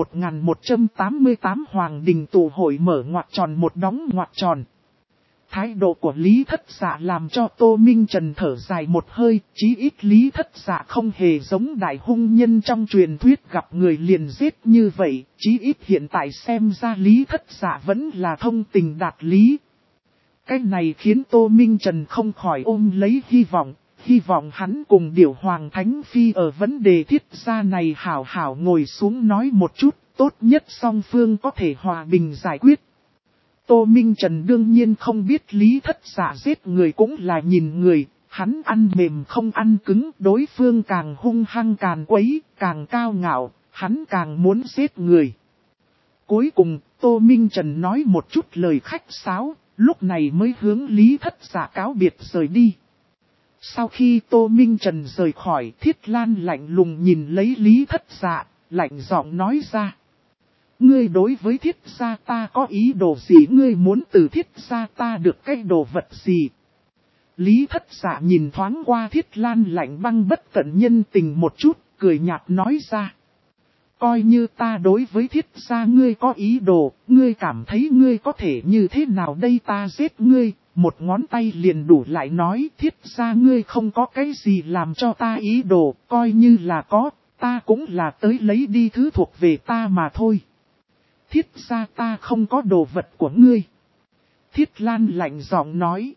1188 Hoàng đình tụ hội mở ngoặc tròn một đóng ngoặc tròn. Thái độ của Lý Thất Dạ làm cho Tô Minh Trần thở dài một hơi, chí ít Lý Thất Dạ không hề giống đại hung nhân trong truyền thuyết gặp người liền giết như vậy, chí ít hiện tại xem ra Lý Thất Dạ vẫn là thông tình đạt lý. Cái này khiến Tô Minh Trần không khỏi ôm lấy hy vọng hắn cùng Điểu Hoàng Thánh Phi ở vấn đề Thiết gia này hảo hảo ngồi xuống nói một chút, tốt nhất song phương có thể hòa bình giải quyết. Tô Minh Trần đương nhiên không biết Lý Thất Dạ giết người cũng là nhìn người, hắn ăn mềm không ăn cứng, đối phương càng hung hăng càng quấy, càng cao ngạo, hắn càng muốn giết người. Cuối cùng, Tô Minh Trần nói một chút lời khách sáo, lúc này mới hướng Lý Thất Dạ cáo biệt rời đi. Sau khi Tô Minh Trần rời khỏi, Thiết Lan lạnh lùng nhìn lấy Lý Thất Dạ, lạnh giọng nói ra. Ngươi đối với Thiết gia ta có ý đồ gì, ngươi muốn từ Thiết gia ta được cái đồ vật gì? Lý Thất Dạ nhìn thoáng qua Thiết Lan lạnh băng bất tận nhân tình một chút, cười nhạt nói ra. Coi như ta đối với Thiết gia ngươi có ý đồ, ngươi cảm thấy ngươi có thể như thế nào đây, ta giết ngươi, một ngón tay liền đủ lại nói Thiết gia ngươi không có cái gì làm cho ta ý đồ, coi như là có, ta cũng là tới lấy đi thứ thuộc về ta mà thôi. Thiết gia ta không có đồ vật của ngươi. Thiết Lan lạnh giọng nói.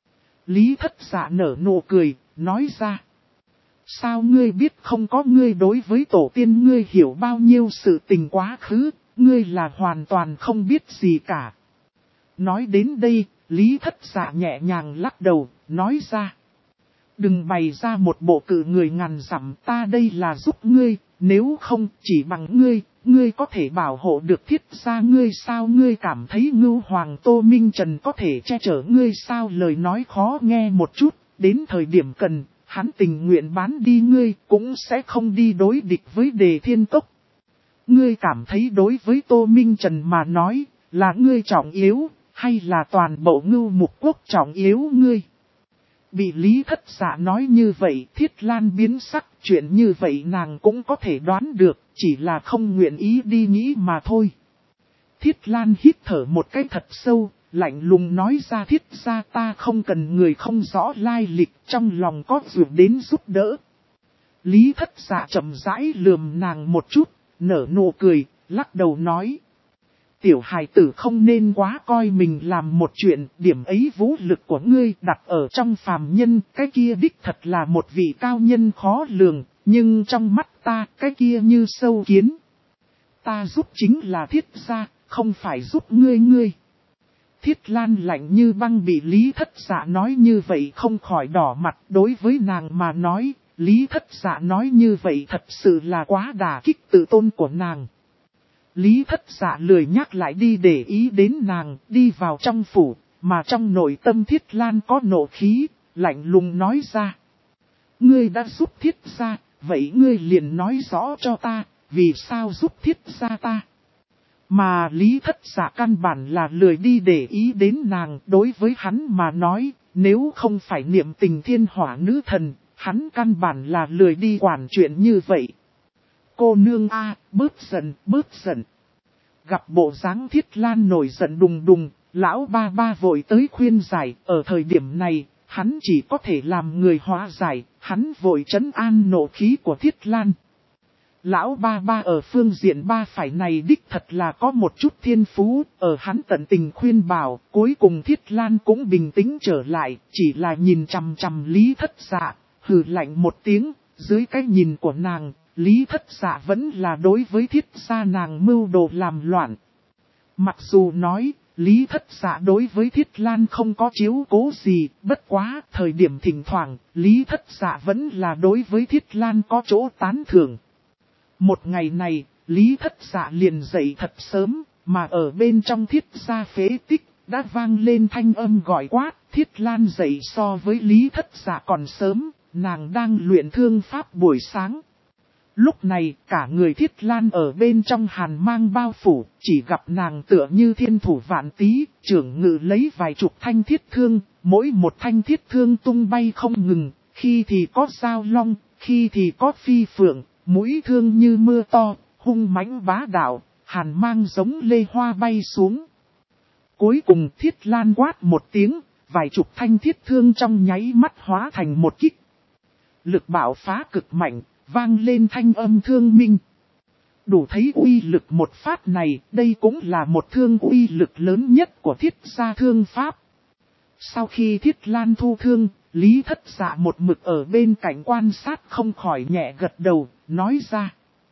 Lý Thất Dạ nở nụ cười, nói ra. Sao ngươi biết không có ngươi đối với tổ tiên ngươi hiểu bao nhiêu sự tình quá khứ, ngươi là hoàn toàn không biết gì cả. Nói đến đây, Lý Thất Dạ nhẹ nhàng lắc đầu, nói ra. Đừng bày ra một bộ cử người ngàn dặm, ta đây là giúp ngươi, nếu không chỉ bằng ngươi có thể bảo hộ được Thiết gia ngươi sao, ngươi cảm thấy Ngưu Hoàng Tô Minh Trần có thể che chở ngươi sao, lời nói khó nghe một chút, đến thời điểm cần, hắn tình nguyện bán đi ngươi cũng sẽ không đi đối địch với Đề Thiên Cốc. Ngươi cảm thấy đối với Tô Minh Trần mà nói, là ngươi trọng yếu, hay là toàn bộ Ngưu Mục Quốc trọng yếu ngươi? Bị Lý Thất Dạ nói như vậy, Thiết Lan biến sắc, chuyện như vậy nàng cũng có thể đoán được, chỉ là không nguyện ý đi nghĩ mà thôi. Thiết Lan hít thở một cái thật sâu, lạnh lùng nói ra, Thiết gia ta không cần người không rõ lai lịch, trong lòng có duyệt đến giúp đỡ. Lý Thất Dạ chậm rãi lườm nàng một chút, nở nụ cười, lắc đầu nói. Tiểu hài tử không nên quá coi mình làm một chuyện, điểm ấy vũ lực của ngươi đặt ở trong phàm nhân, cái kia đích thật là một vị cao nhân khó lường, nhưng trong mắt ta, cái kia như sâu kiến. Ta giúp chính là Thiết gia, không phải giúp ngươi. Thiết Lan lạnh như băng bị Lý Thất Dạ nói như vậy không khỏi đỏ mặt, đối với nàng mà nói, Lý Thất Dạ nói như vậy thật sự là quá đả kích tự tôn của nàng. Lý Thất Dạ lười nhắc lại đi để ý đến nàng, đi vào trong phủ, mà trong nội tâm Thiết Lan có nộ khí, lạnh lùng nói ra. Ngươi đã giúp Thiết gia, vậy ngươi liền nói rõ cho ta, vì sao giúp Thiết gia ta? Mà Lý Thất Dạ căn bản là lười đi để ý đến nàng, đối với hắn mà nói, nếu không phải niệm tình thiên hỏa nữ thần, hắn căn bản là lười đi quản chuyện như vậy. Cô nương a, bớt giận. Gặp bộ dáng Thiết Lan nổi giận đùng đùng, lão ba vội tới khuyên giải, ở thời điểm này, hắn chỉ có thể làm người hóa giải, hắn vội trấn an nộ khí của Thiết Lan. Lão ba ở phương diện ba phải này đích thật là có một chút thiên phú, ở hắn tận tình khuyên bảo, cuối cùng Thiết Lan cũng bình tĩnh trở lại, chỉ là nhìn chằm chằm Lý Thất Dạ, hừ lạnh một tiếng, dưới cái nhìn của nàng, Lý Thất Dạ vẫn là đối với Thiết gia nàng mưu đồ làm loạn. Mặc dù nói, Lý Thất Dạ đối với Thiết Lan không có chiếu cố gì, bất quá, thời điểm thỉnh thoảng, Lý Thất Dạ vẫn là đối với Thiết Lan có chỗ tán thưởng. Một ngày này, Lý Thất Dạ liền dậy thật sớm, mà ở bên trong Thiết gia phế tích, đã vang lên thanh âm gọi quát, Thiết Lan dậy so với Lý Thất Dạ còn sớm, nàng đang luyện thương pháp buổi sáng. Lúc này, cả người Thiết Lan ở bên trong hàn mang bao phủ, chỉ gặp nàng tựa như thiên thủ vạn tý, trưởng ngự lấy vài chục thanh thiết thương, mỗi một thanh thiết thương tung bay không ngừng, khi thì có dao long, khi thì có phi phượng, mũi thương như mưa to, hung mãnh bá đạo, hàn mang giống lê hoa bay xuống. Cuối cùng Thiết Lan quát một tiếng, vài chục thanh thiết thương trong nháy mắt hóa thành một kích. Lực bạo phá cực mạnh, vang lên thanh âm thương minh. Đủ thấy uy lực một phát này, đây cũng là một thương uy lực lớn nhất của Thiết gia thương pháp. Sau khi Thiết Lan thu thương, Lý Thất Dạ một mực ở bên cạnh quan sát không khỏi nhẹ gật đầu, nói ra.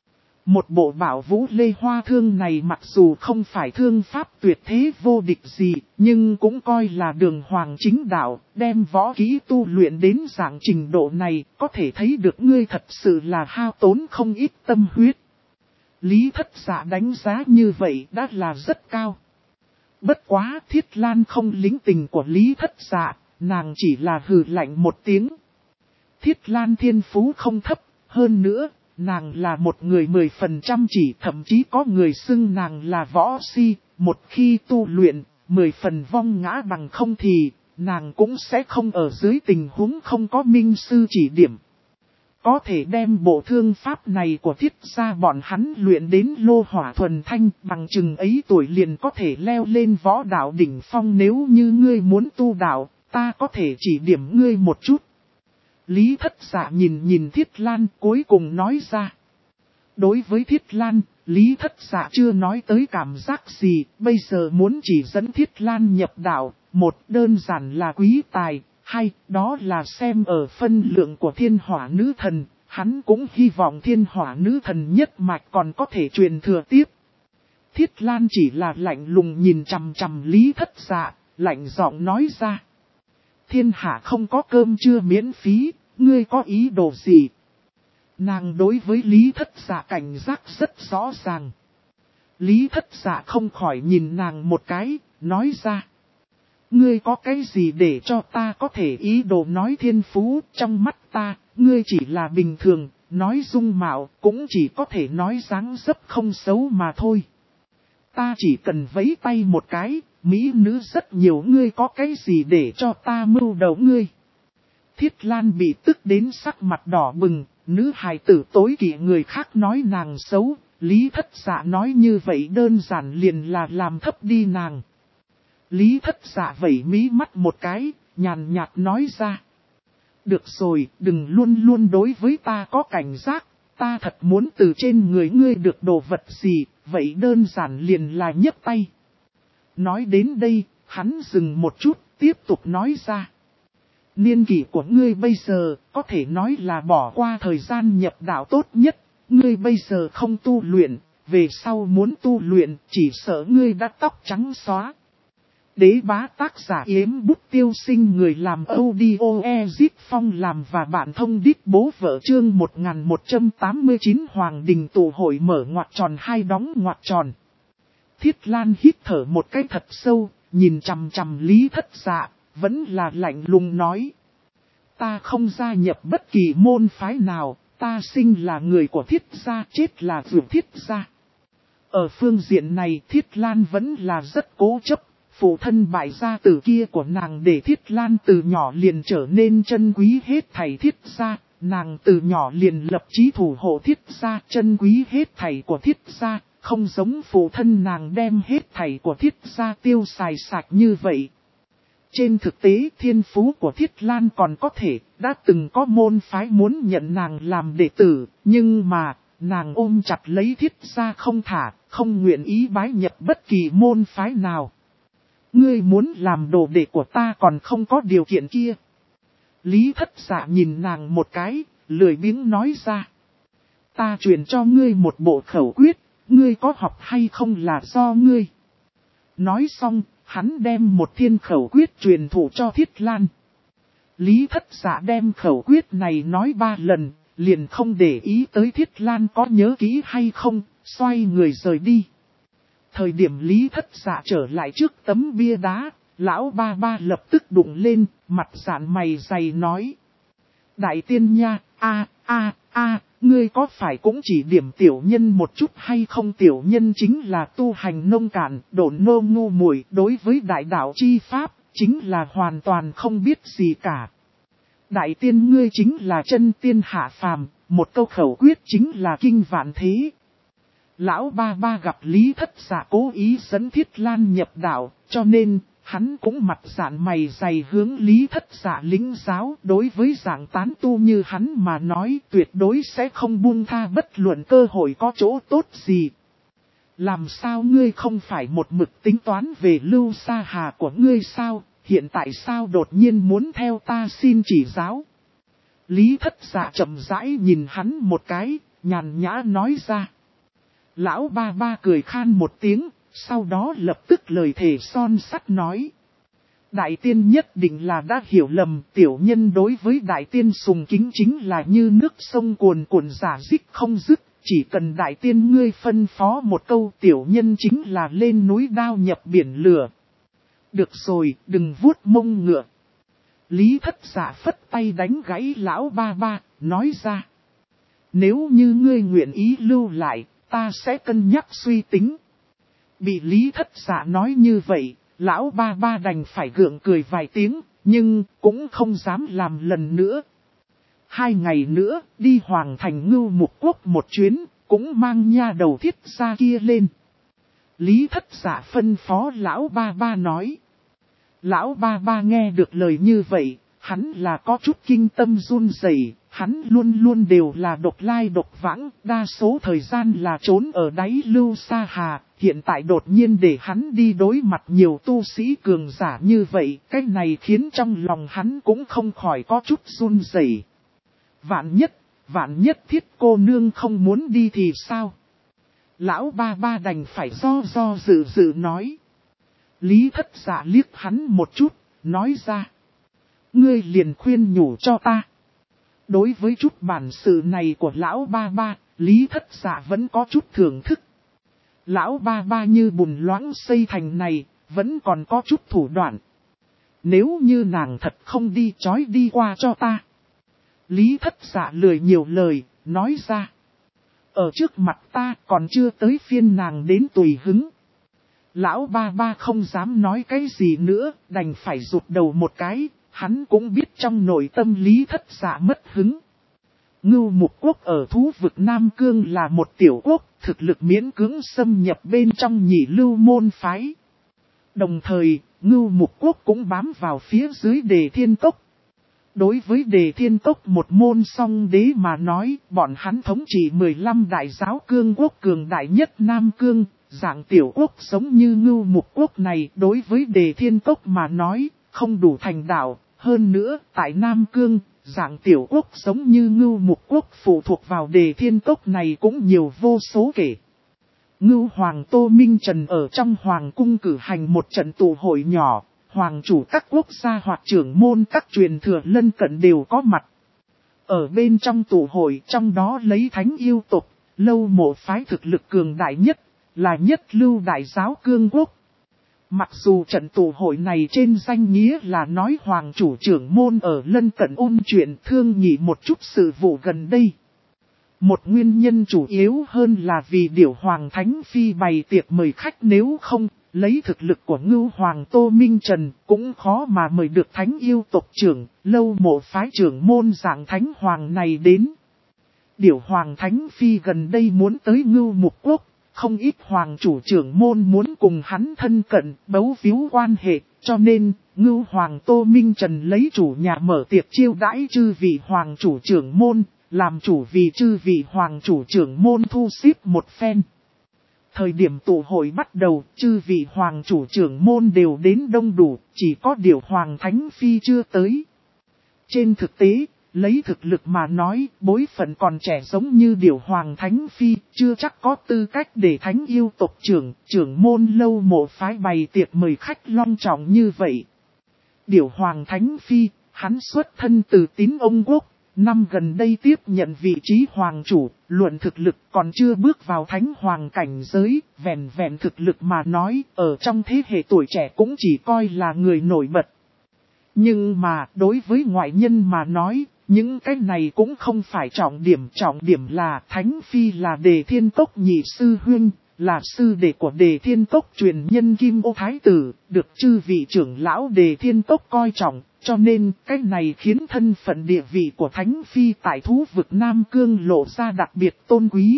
Một bộ bảo vũ lê hoa thương này mặc dù không phải thương pháp tuyệt thế vô địch gì, nhưng cũng coi là đường hoàng chính đạo, đem võ kỹ tu luyện đến dạng trình độ này, có thể thấy được ngươi thật sự là hao tốn không ít tâm huyết. Lý Thất Dạ đánh giá như vậy đã là rất cao. Bất quá Thiết Lan không lính tình của Lý Thất Dạ, nàng chỉ là hừ lạnh một tiếng. Thiết Lan thiên phú không thấp, hơn nữa, nàng là một người 10% chỉ, thậm chí có người xưng nàng là võ si, một khi tu luyện, 10 phần vong ngã bằng không thì, nàng cũng sẽ không ở dưới tình huống không có minh sư chỉ điểm. Có thể đem bộ thương pháp này của thiết gia bọn hắn luyện đến lô hỏa thuần thanh, bằng chừng ấy tuổi liền có thể leo lên võ đạo đỉnh phong. Nếu như ngươi muốn tu đạo, ta có thể chỉ điểm ngươi một chút. Lý Thất Dạ nhìn Thiết Lan cuối cùng nói ra. Đối với Thiết Lan, Lý Thất Dạ chưa nói tới cảm giác gì, bây giờ muốn chỉ dẫn Thiết Lan nhập đạo, một đơn giản là quý tài, hai đó là xem ở phân lượng của thiên hỏa nữ thần, hắn cũng hy vọng thiên hỏa nữ thần nhất mạch còn có thể truyền thừa tiếp. Thiết Lan chỉ là lạnh lùng nhìn chằm chằm Lý Thất Dạ, lạnh giọng nói ra. Thiên hạ không có cơm trưa miễn phí, ngươi có ý đồ gì? Nàng đối với Lý Thất Dạ cảnh giác rất rõ ràng. Lý Thất Dạ không khỏi nhìn nàng một cái, nói ra. Ngươi có cái gì để cho ta có thể ý đồ nói thiên phú, trong mắt ta, ngươi chỉ là bình thường, nói dung mạo, cũng chỉ có thể nói dáng dấp không xấu mà thôi. Ta chỉ cần vẫy tay một cái, mỹ nữ rất nhiều, ngươi có cái gì để cho ta mưu đầu ngươi? Thiết Lan bị tức đến sắc mặt đỏ bừng, nữ hài tử tối kỵ người khác nói nàng xấu, Lý Thất Dạ nói như vậy đơn giản liền là làm thấp đi nàng. Lý Thất Dạ vẩy mí mắt một cái, nhàn nhạt nói ra. Được rồi, đừng luôn luôn đối với ta có cảnh giác, ta thật muốn từ trên người ngươi được đồ vật gì, vậy đơn giản liền là nhấc tay. Nói đến đây, hắn dừng một chút, tiếp tục nói ra. Niên kỷ của ngươi bây giờ, có thể nói là bỏ qua thời gian nhập đạo tốt nhất, ngươi bây giờ không tu luyện, về sau muốn tu luyện, chỉ sợ ngươi đã tóc trắng xóa. Đế bá tác giả Yếm Bút Tiêu Sinh, người làm audio Ezit Phong làm và bạn thông đít bố vợ. Chương 1189 Hoàng Đình tụ hội mở ngoặc tròn hai đóng ngoặc tròn. Thiết Lan hít thở một cái thật sâu, nhìn chằm chằm Lý Thất Dạ, vẫn là lạnh lùng nói. Ta không gia nhập bất kỳ môn phái nào, ta sinh là người của Thiết gia, chết là vượt Thiết gia. Ở phương diện này Thiết Lan vẫn là rất cố chấp. Phụ thân bại gia tử kia của nàng để Thiết Lan từ nhỏ liền trở nên chân quý hết thảy Thiết gia, nàng từ nhỏ liền lập chí thủ hộ Thiết gia, chân quý hết thảy của Thiết gia, không giống phụ thân nàng đem hết thảy của Thiết gia tiêu xài sạch như vậy. Trên thực tế thiên phú của Thiết Lan còn có thể, đã từng có môn phái muốn nhận nàng làm đệ tử, nhưng mà, nàng ôm chặt lấy Thiết gia không thả, không nguyện ý bái nhập bất kỳ môn phái nào. Ngươi muốn làm đồ đệ của ta còn không có điều kiện kia. Lý Thất Dạ nhìn nàng một cái, lười biếng nói ra. Ta truyền cho ngươi một bộ khẩu quyết, ngươi có học hay không là do ngươi. Nói xong, hắn đem một thiên khẩu quyết truyền thụ cho Thiết Lan. Lý Thất Dạ đem khẩu quyết này nói 3 lần, liền không để ý tới Thiết Lan có nhớ kỹ hay không, xoay người rời đi. Thời điểm Lý Thất Dạ trở lại trước tấm bia đá, lão ba ba lập tức đụng lên, mặt dạn mày dày nói. Đại tiên nha, ngươi có phải cũng chỉ điểm tiểu nhân một chút hay không? Tiểu nhân chính là tu hành nông cạn, độn nô ngu muội, đối với đại đạo chi pháp, chính là hoàn toàn không biết gì cả. Đại tiên ngươi chính là chân tiên hạ phàm, một câu khẩu quyết chính là kinh vạn thế. Lão ba ba gặp Lý Thất Dạ cố ý dẫn Thiết Lan nhập đạo, cho nên, hắn cũng mặt dạn mày dày hướng Lý Thất Dạ lĩnh giáo. Đối với dạng tán tu như hắn mà nói tuyệt đối sẽ không buông tha bất luận cơ hội có chỗ tốt gì. Làm sao ngươi không phải một mực tính toán về Lưu Sa Hà của ngươi sao, hiện tại sao đột nhiên muốn theo ta xin chỉ giáo? Lý Thất Dạ chậm rãi nhìn hắn một cái, nhàn nhã nói ra. Lão ba ba cười khan một tiếng, sau đó lập tức lời thề son sắt nói. Đại tiên nhất định là đã hiểu lầm, tiểu nhân đối với đại tiên sùng kính chính là như nước sông cuồn cuộn giả dích không dứt, chỉ cần đại tiên ngươi phân phó một câu tiểu nhân chính là lên núi đao nhập biển lửa. Được rồi, đừng vuốt mông ngựa. Lý Thất Dạ phất tay đánh gãy lão ba ba, nói ra. Nếu như ngươi nguyện ý lưu lại, ta sẽ cân nhắc suy tính. Bị Lý Thất Dạ nói như vậy, Lão ba ba đành phải gượng cười vài tiếng, nhưng cũng không dám làm lần nữa. 2 ngày nữa, đi Hoàng Thành Ngưu Mục Quốc một chuyến, cũng mang nha đầu Thiết gia kia lên. Lý Thất Dạ phân phó lão ba ba nói. Lão ba ba nghe được lời như vậy, hắn là có chút kinh tâm run rẩy, hắn luôn luôn đều là độc lai độc vãng, đa số thời gian là trốn ở đáy lưu sa hà, hiện tại đột nhiên để hắn đi đối mặt nhiều tu sĩ cường giả như vậy, cái này khiến trong lòng hắn cũng không khỏi có chút run rẩy. Vạn nhất Thiết cô nương không muốn đi thì sao? Lão ba ba đành phải do dự nói. Lý Thất Dạ liếc hắn một chút, nói ra. Ngươi liền khuyên nhủ cho ta. Đối với chút bản sự này của lão ba ba, Lý Thất Dạ vẫn có chút thưởng thức. Lão ba ba như bùn loãng xây thành này, vẫn còn có chút thủ đoạn. Nếu như nàng thật không đi chói đi qua cho ta. Lý Thất Dạ lười nhiều lời, nói ra. Ở trước mặt ta còn chưa tới phiên nàng đến tùy hứng. Lão ba ba không dám nói cái gì nữa, đành phải rụt đầu một cái, hắn cũng biết trong nội tâm Lý Thất Dạ mất hứng. Ngưu Mục Quốc ở thú vực Nam Cương là một tiểu quốc, thực lực miễn cưỡng xâm nhập bên trong Nhị Lưu môn phái. Đồng thời, Ngưu Mục Quốc cũng bám vào phía dưới Đề Thiên Cốc. Đối với Đề Thiên Cốc một môn song đế mà nói, bọn hắn thống trị 15 đại giáo cương quốc cường đại nhất Nam Cương, dạng tiểu quốc giống như Ngưu Mục Quốc này đối với Đề Thiên Cốc mà nói, không đủ thành đạo. Hơn nữa, tại Nam Cương, dạng tiểu quốc giống như Ngưu Mục Quốc phụ thuộc vào Đề Thiên Cốc này cũng nhiều vô số kể. Ngưu Hoàng Tô Minh Trần ở trong Hoàng cung cử hành một trận tụ hội nhỏ. Hoàng chủ các quốc gia hoặc trưởng môn các truyền thừa lân cận đều có mặt. Ở bên trong tụ hội trong đó lấy thánh yêu tộc, Lâu Mộ phái thực lực cường đại nhất, là nhất lưu đại giáo cương quốc. Mặc dù trận tụ hội này trên danh nghĩa là nói hoàng chủ trưởng môn ở lân cận ôn chuyện thương nghị một chút sự vụ gần đây. Một nguyên nhân chủ yếu hơn là vì Điểu Hoàng Thánh Phi bày tiệc mời khách, nếu không, lấy thực lực của Ngưu Hoàng Tô Minh Trần cũng khó mà mời được thánh yêu tộc trưởng, Lâu Mộ phái trưởng môn dạng thánh hoàng này đến. Điểu Hoàng Thánh Phi gần đây muốn tới Ngưu Mục Quốc, không ít hoàng chủ trưởng môn muốn cùng hắn thân cận, bấu víu quan hệ, cho nên, Ngưu Hoàng Tô Minh Trần lấy chủ nhà mở tiệc chiêu đãi chư vị hoàng chủ trưởng môn, làm chủ vì chư vị hoàng chủ trưởng môn thu xếp một phen. Thời điểm tụ hội bắt đầu, chư vị hoàng chủ trưởng môn đều đến đông đủ, chỉ có điều Hoàng Thánh Phi chưa tới. Trên thực tế, lấy thực lực mà nói, bối phận còn trẻ giống như Điểu Hoàng Thánh Phi, chưa chắc có tư cách để thánh yêu tộc trưởng môn Lâu Mộ phái bày tiệc mời khách long trọng như vậy. Điểu Hoàng Thánh Phi, hắn xuất thân từ Tín Ông Quốc, năm gần đây tiếp nhận vị trí hoàng chủ, luận thực lực còn chưa bước vào thánh hoàng cảnh giới, vẹn thực lực mà nói, ở trong thế hệ tuổi trẻ cũng chỉ coi là người nổi bật. Nhưng mà, đối với ngoại nhân mà nói, những cái này cũng không phải trọng điểm là Thánh Phi là Đề Thiên Cốc nhị sư huynh, là sư đệ của Đề Thiên Cốc truyền nhân Kim Ô Thái Tử, được chư vị trưởng lão Đề Thiên Cốc coi trọng, cho nên cái này khiến thân phận địa vị của Thánh Phi tại thú vực Nam Cương lộ ra đặc biệt tôn quý.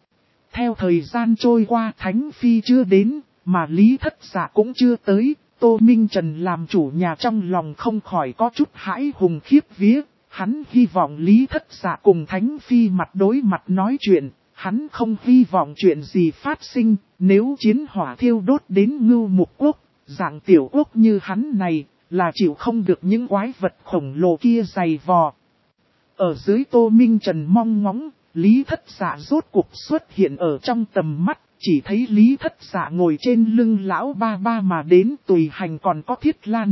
Theo thời gian trôi qua Thánh Phi chưa đến, mà Lý Thất Dạ cũng chưa tới, Tô Minh Trần làm chủ nhà trong lòng không khỏi có chút hãi hùng khiếp vía. Hắn hy vọng Lý Thất Dạ cùng Thánh Phi mặt đối mặt nói chuyện, hắn không hy vọng chuyện gì phát sinh, nếu chiến hỏa thiêu đốt đến Ngưu Mục Quốc, dạng tiểu quốc như hắn này, là chịu không được những quái vật khổng lồ kia dày vò. Ở dưới Tô Minh Trần mong ngóng, Lý Thất Dạ rốt cuộc xuất hiện ở trong tầm mắt, chỉ thấy Lý Thất Dạ ngồi trên lưng lão ba ba mà đến tùy hành còn có Thiết Lan.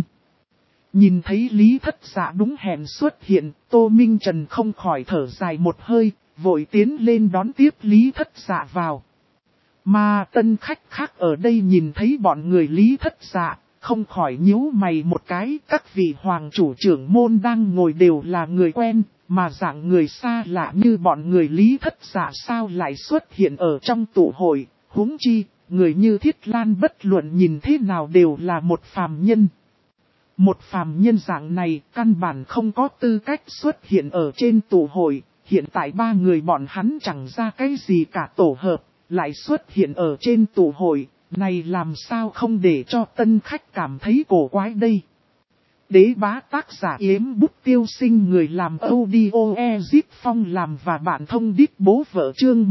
Nhìn thấy Lý Thất Dạ đúng hẹn xuất hiện, Tô Minh Trần không khỏi thở dài một hơi, vội tiến lên đón tiếp Lý Thất Dạ vào. Mà tân khách khác ở đây nhìn thấy bọn người Lý Thất Dạ, không khỏi nhíu mày một cái, các vị hoàng chủ trưởng môn đang ngồi đều là người quen, mà dạng người xa lạ như bọn người Lý Thất Dạ sao lại xuất hiện ở trong tụ hội, huống chi, người như Thiết Lan bất luận nhìn thế nào đều là một phàm nhân. Một phàm nhân dạng này căn bản không có tư cách xuất hiện ở trên tụ hội, hiện tại ba người bọn hắn chẳng ra cái gì cả tổ hợp, lại xuất hiện ở trên tụ hội, này làm sao không để cho tân khách cảm thấy cổ quái đây. Đế bá tác giả Yếm Bút Tiêu Sinh, người làm audio Ezip Phong làm và bạn thông đít bố vợ chương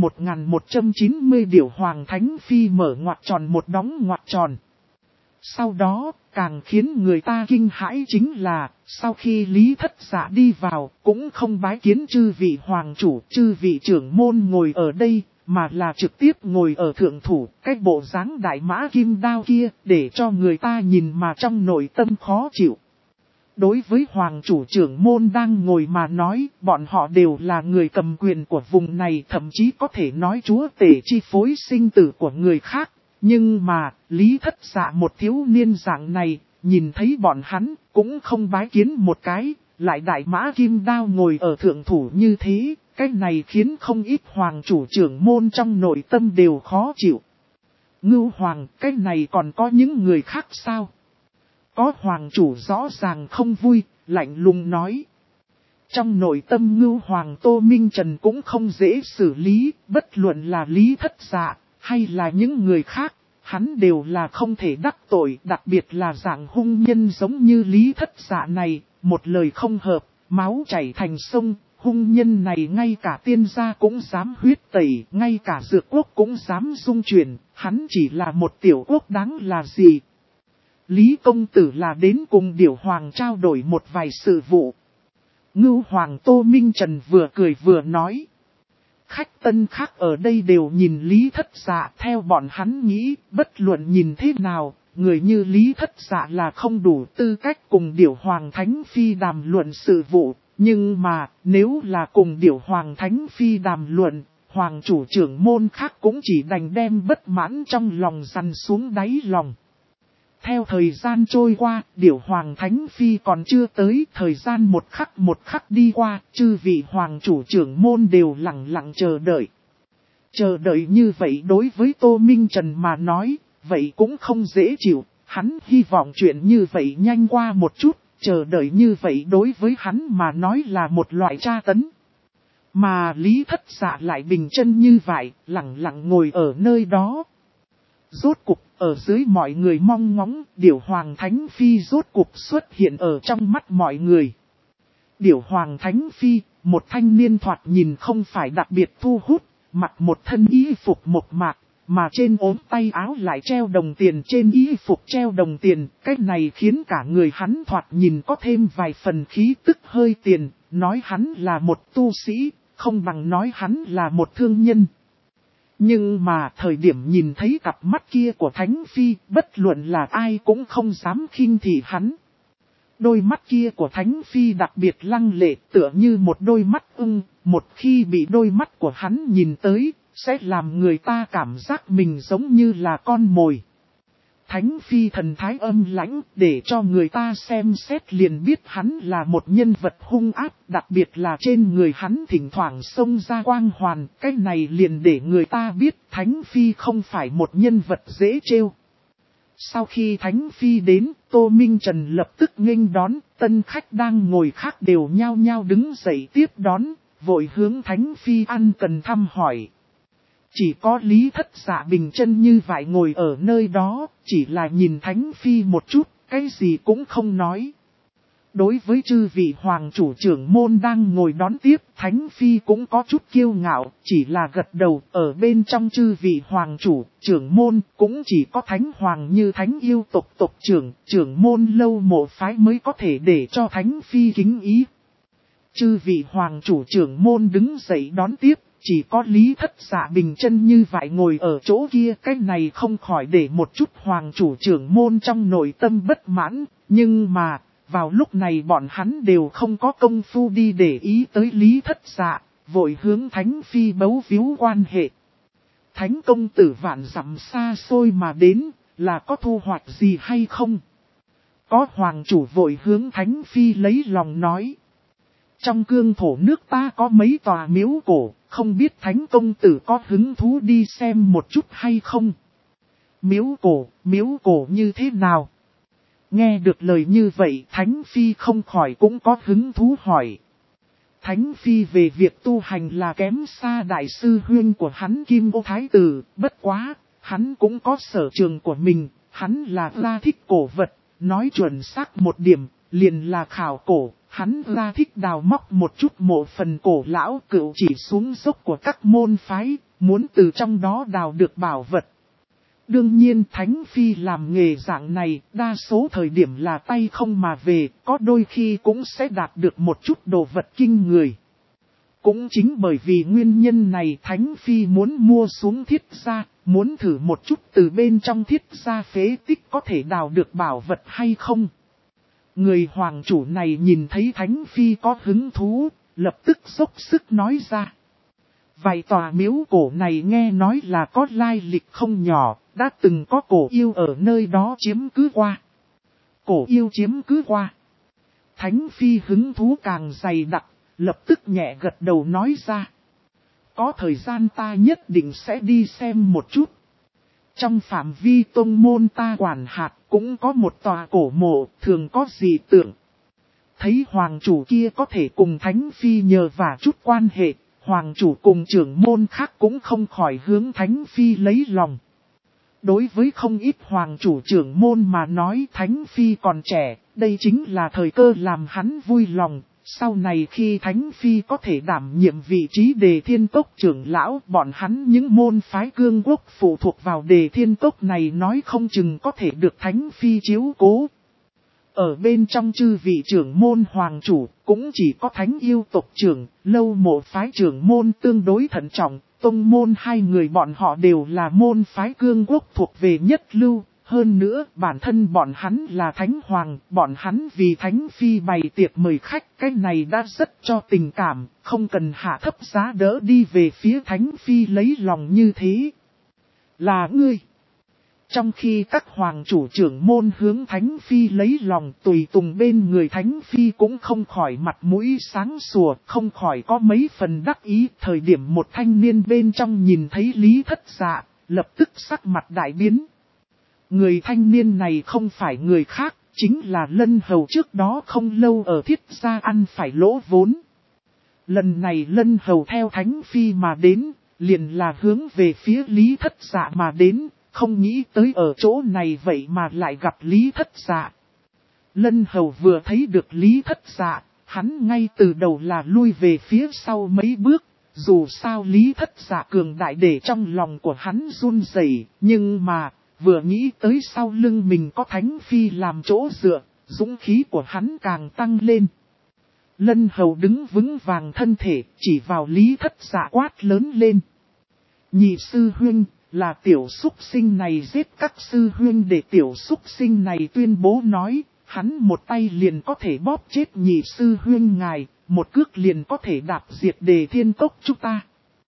1190 Điểu Hoàng Thánh Phi mở ngoặc tròn một đóng ngoặc tròn. Sau đó, càng khiến người ta kinh hãi chính là, sau khi Lý Thất Dạ đi vào, cũng không bái kiến chư vị hoàng chủ, chư vị trưởng môn ngồi ở đây, mà là trực tiếp ngồi ở thượng thủ, cái bộ dáng đại mã kim đao kia, để cho người ta nhìn mà trong nội tâm khó chịu. Đối với hoàng chủ trưởng môn đang ngồi mà nói, bọn họ đều là người cầm quyền của vùng này, thậm chí có thể nói chúa tể chi phối sinh tử của người khác. Nhưng mà, Lý Thất Dạ một thiếu niên dạng này, nhìn thấy bọn hắn, cũng không bái kiến một cái, lại đại mã kim đao ngồi ở thượng thủ như thế, cái này khiến không ít hoàng chủ trưởng môn trong nội tâm đều khó chịu. Ngưu hoàng, cái này còn có những người khác sao? Có hoàng chủ rõ ràng không vui, lạnh lùng nói. Trong nội tâm Ngưu hoàng Tô Minh Trần cũng không dễ xử lý, bất luận là Lý Thất Dạ, hay là những người khác, hắn đều là không thể đắc tội, đặc biệt là dạng hung nhân giống như Lý Thất Dạ này, một lời không hợp, máu chảy thành sông, hung nhân này ngay cả tiên gia cũng dám huyết tẩy, ngay cả dược quốc cũng dám dung chuyển, hắn chỉ là một tiểu quốc đáng là gì. Lý công tử là đến cùng Điểu Hoàng trao đổi một vài sự vụ. Ngưu Hoàng Tô Minh Trần vừa cười vừa nói. Khách tân khác ở đây đều nhìn Lý Thất Dạ, theo bọn hắn nghĩ, bất luận nhìn thế nào, người như Lý Thất Dạ là không đủ tư cách cùng Điểu Hoàng Thánh Phi đàm luận sự vụ, nhưng mà nếu là cùng Điểu Hoàng Thánh Phi đàm luận, Hoàng chủ trưởng môn khác cũng chỉ đành đem bất mãn trong lòng dằn xuống đáy lòng. Theo thời gian trôi qua, Điểu Hoàng Thánh Phi còn chưa tới, thời gian một khắc đi qua, chư vị hoàng chủ trưởng môn đều lặng lặng chờ đợi. Chờ đợi như vậy đối với Tô Minh Trần mà nói, vậy cũng không dễ chịu, hắn hy vọng chuyện như vậy nhanh qua một chút, chờ đợi như vậy đối với hắn mà nói là một loại tra tấn. Mà Lý Thất Dạ lại bình chân như vậy, lặng lặng ngồi ở nơi đó. Rốt cục, ở dưới mọi người mong ngóng, Điểu Hoàng Thánh Phi rốt cục xuất hiện ở trong mắt mọi người. Điểu Hoàng Thánh Phi, một thanh niên thoạt nhìn không phải đặc biệt thu hút, mặc một thân y phục mộc mạc, mà trên ốm tay áo lại treo đồng tiền, trên y phục treo đồng tiền, cái này khiến cả người hắn thoạt nhìn có thêm vài phần khí tức hơi tiền, nói hắn là một tu sĩ, không bằng nói hắn là một thương nhân. Nhưng mà thời điểm nhìn thấy cặp mắt kia của Thánh Phi, bất luận là ai cũng không dám khinh thị hắn. Đôi mắt kia của Thánh Phi đặc biệt lăng lệ, tựa như một đôi mắt ưng, một khi bị đôi mắt của hắn nhìn tới, sẽ làm người ta cảm giác mình giống như là con mồi. Thánh Phi thần thái âm lãnh, để cho người ta xem xét liền biết hắn là một nhân vật hung ác, đặc biệt là trên người hắn thỉnh thoảng xông ra quang hoàn, cái này liền để người ta biết Thánh Phi không phải một nhân vật dễ trêu. Sau khi Thánh Phi đến, Tô Minh Trần lập tức nghênh đón, tân khách đang ngồi khác đều nhao nhao đứng dậy tiếp đón, vội hướng Thánh Phi ăn cần thăm hỏi. Chỉ có Lý Thất Dạ bình chân như vậy ngồi ở nơi đó, chỉ là nhìn Thánh Phi một chút, cái gì cũng không nói. Đối với chư vị hoàng chủ trưởng môn đang ngồi đón tiếp, Thánh Phi cũng có chút kiêu ngạo, chỉ là gật đầu, ở bên trong chư vị hoàng chủ, trưởng môn, cũng chỉ có Thánh Hoàng như Thánh yêu tộc trưởng môn lâu mộ phái mới có thể để cho Thánh Phi kính ý. Chư vị hoàng chủ trưởng môn đứng dậy đón tiếp. Chỉ có Lý Thất Dạ bình chân như vậy ngồi ở chỗ kia, cái này không khỏi để một chút hoàng chủ trưởng môn trong nội tâm bất mãn, nhưng mà, vào lúc này bọn hắn đều không có công phu đi để ý tới Lý Thất Dạ, vội hướng Thánh Phi bấu víu quan hệ. Thánh công tử vạn dặm xa xôi mà đến, là có thu hoạch gì hay không? Có hoàng chủ vội hướng Thánh Phi lấy lòng nói. Trong cương thổ nước ta có mấy tòa miếu cổ, không biết Thánh công tử có hứng thú đi xem một chút hay không? Miếu cổ như thế nào? Nghe được lời như vậy Thánh Phi không khỏi cũng có hứng thú hỏi. Thánh Phi về việc tu hành là kém xa đại sư huynh của hắn Kim Ô Thái Tử, bất quá, hắn cũng có sở trường của mình, hắn là ra thích cổ vật, nói chuẩn xác một điểm, liền là khảo cổ, hắn ra thích đào móc một chút mộ phần cổ lão cựu chỉ xuống dốc của các môn phái, muốn từ trong đó đào được bảo vật. Đương nhiên Thánh Phi làm nghề dạng này, đa số thời điểm là tay không mà về, có đôi khi cũng sẽ đạt được một chút đồ vật kinh người. Cũng chính bởi vì nguyên nhân này Thánh Phi muốn mua xuống thiết gia, muốn thử một chút từ bên trong thiết gia phế tích có thể đào được bảo vật hay không. Người hoàng chủ này nhìn thấy Thánh Phi có hứng thú, lập tức dốc sức nói ra. Vài tòa miếu cổ này nghe nói là có lai lịch không nhỏ, đã từng có cổ yêu ở nơi đó chiếm cứ qua. Cổ yêu chiếm cứ qua. Thánh Phi hứng thú càng dày đặc, lập tức nhẹ gật đầu nói ra. Có thời gian ta nhất định sẽ đi xem một chút. Trong phạm vi tông môn ta quản hạt cũng có một tòa cổ mộ thường có dị tượng. Thấy hoàng chủ kia có thể cùng Thánh Phi nhờ vả chút quan hệ. Hoàng chủ cùng trưởng môn khác cũng không khỏi hướng Thánh Phi lấy lòng. Đối với không ít hoàng chủ trưởng môn mà nói Thánh Phi còn trẻ, đây chính là thời cơ làm hắn vui lòng. Sau này khi Thánh Phi có thể đảm nhiệm vị trí Đề Thiên Cốc trưởng lão, bọn hắn những môn phái cương quốc phụ thuộc vào Đề Thiên Cốc này nói không chừng có thể được Thánh Phi chiếu cố. Ở bên trong chư vị trưởng môn hoàng chủ, cũng chỉ có Thánh Yêu tộc trưởng, Lâu Mộ phái trưởng môn tương đối thận trọng, tông môn hai người bọn họ đều là môn phái cương quốc thuộc về nhất lưu, hơn nữa bản thân bọn hắn là Thánh Hoàng, bọn hắn vì Thánh Phi bày tiệc mời khách, cái này đã rất cho tình cảm, không cần hạ thấp giá đỡ đi về phía Thánh Phi lấy lòng như thế. Là ngươi. Trong khi các hoàng chủ trưởng môn hướng Thánh Phi lấy lòng tùy tùng bên người Thánh Phi cũng không khỏi mặt mũi sáng sủa, không khỏi có mấy phần đắc ý. Thời điểm một thanh niên bên trong nhìn thấy Lý Thất Dạ, lập tức sắc mặt đại biến. Người thanh niên này không phải người khác, chính là Lân Hầu trước đó không lâu ở Thiết Gia ăn phải lỗ vốn. Lần này Lân Hầu theo Thánh Phi mà đến, liền là hướng về phía Lý Thất Dạ mà đến. Không nghĩ tới ở chỗ này vậy mà lại gặp Lý Thất Dạ. Lân Hầu vừa thấy được Lý Thất Dạ, hắn ngay từ đầu là lui về phía sau mấy bước. Dù sao Lý Thất Dạ cường đại để trong lòng của hắn run rẩy, nhưng mà vừa nghĩ tới sau lưng mình có Thánh Phi làm chỗ dựa, dũng khí của hắn càng tăng lên. Lân Hầu đứng vững vàng thân thể, chỉ vào Lý Thất Dạ quát lớn lên. Nhị sư huynh. Là tiểu súc sinh này giết các sư huynh để tiểu súc sinh này tuyên bố nói, hắn một tay liền có thể bóp chết nhị sư huynh ngài, một cước liền có thể đạp diệt Đề Thiên Cốc chúng ta.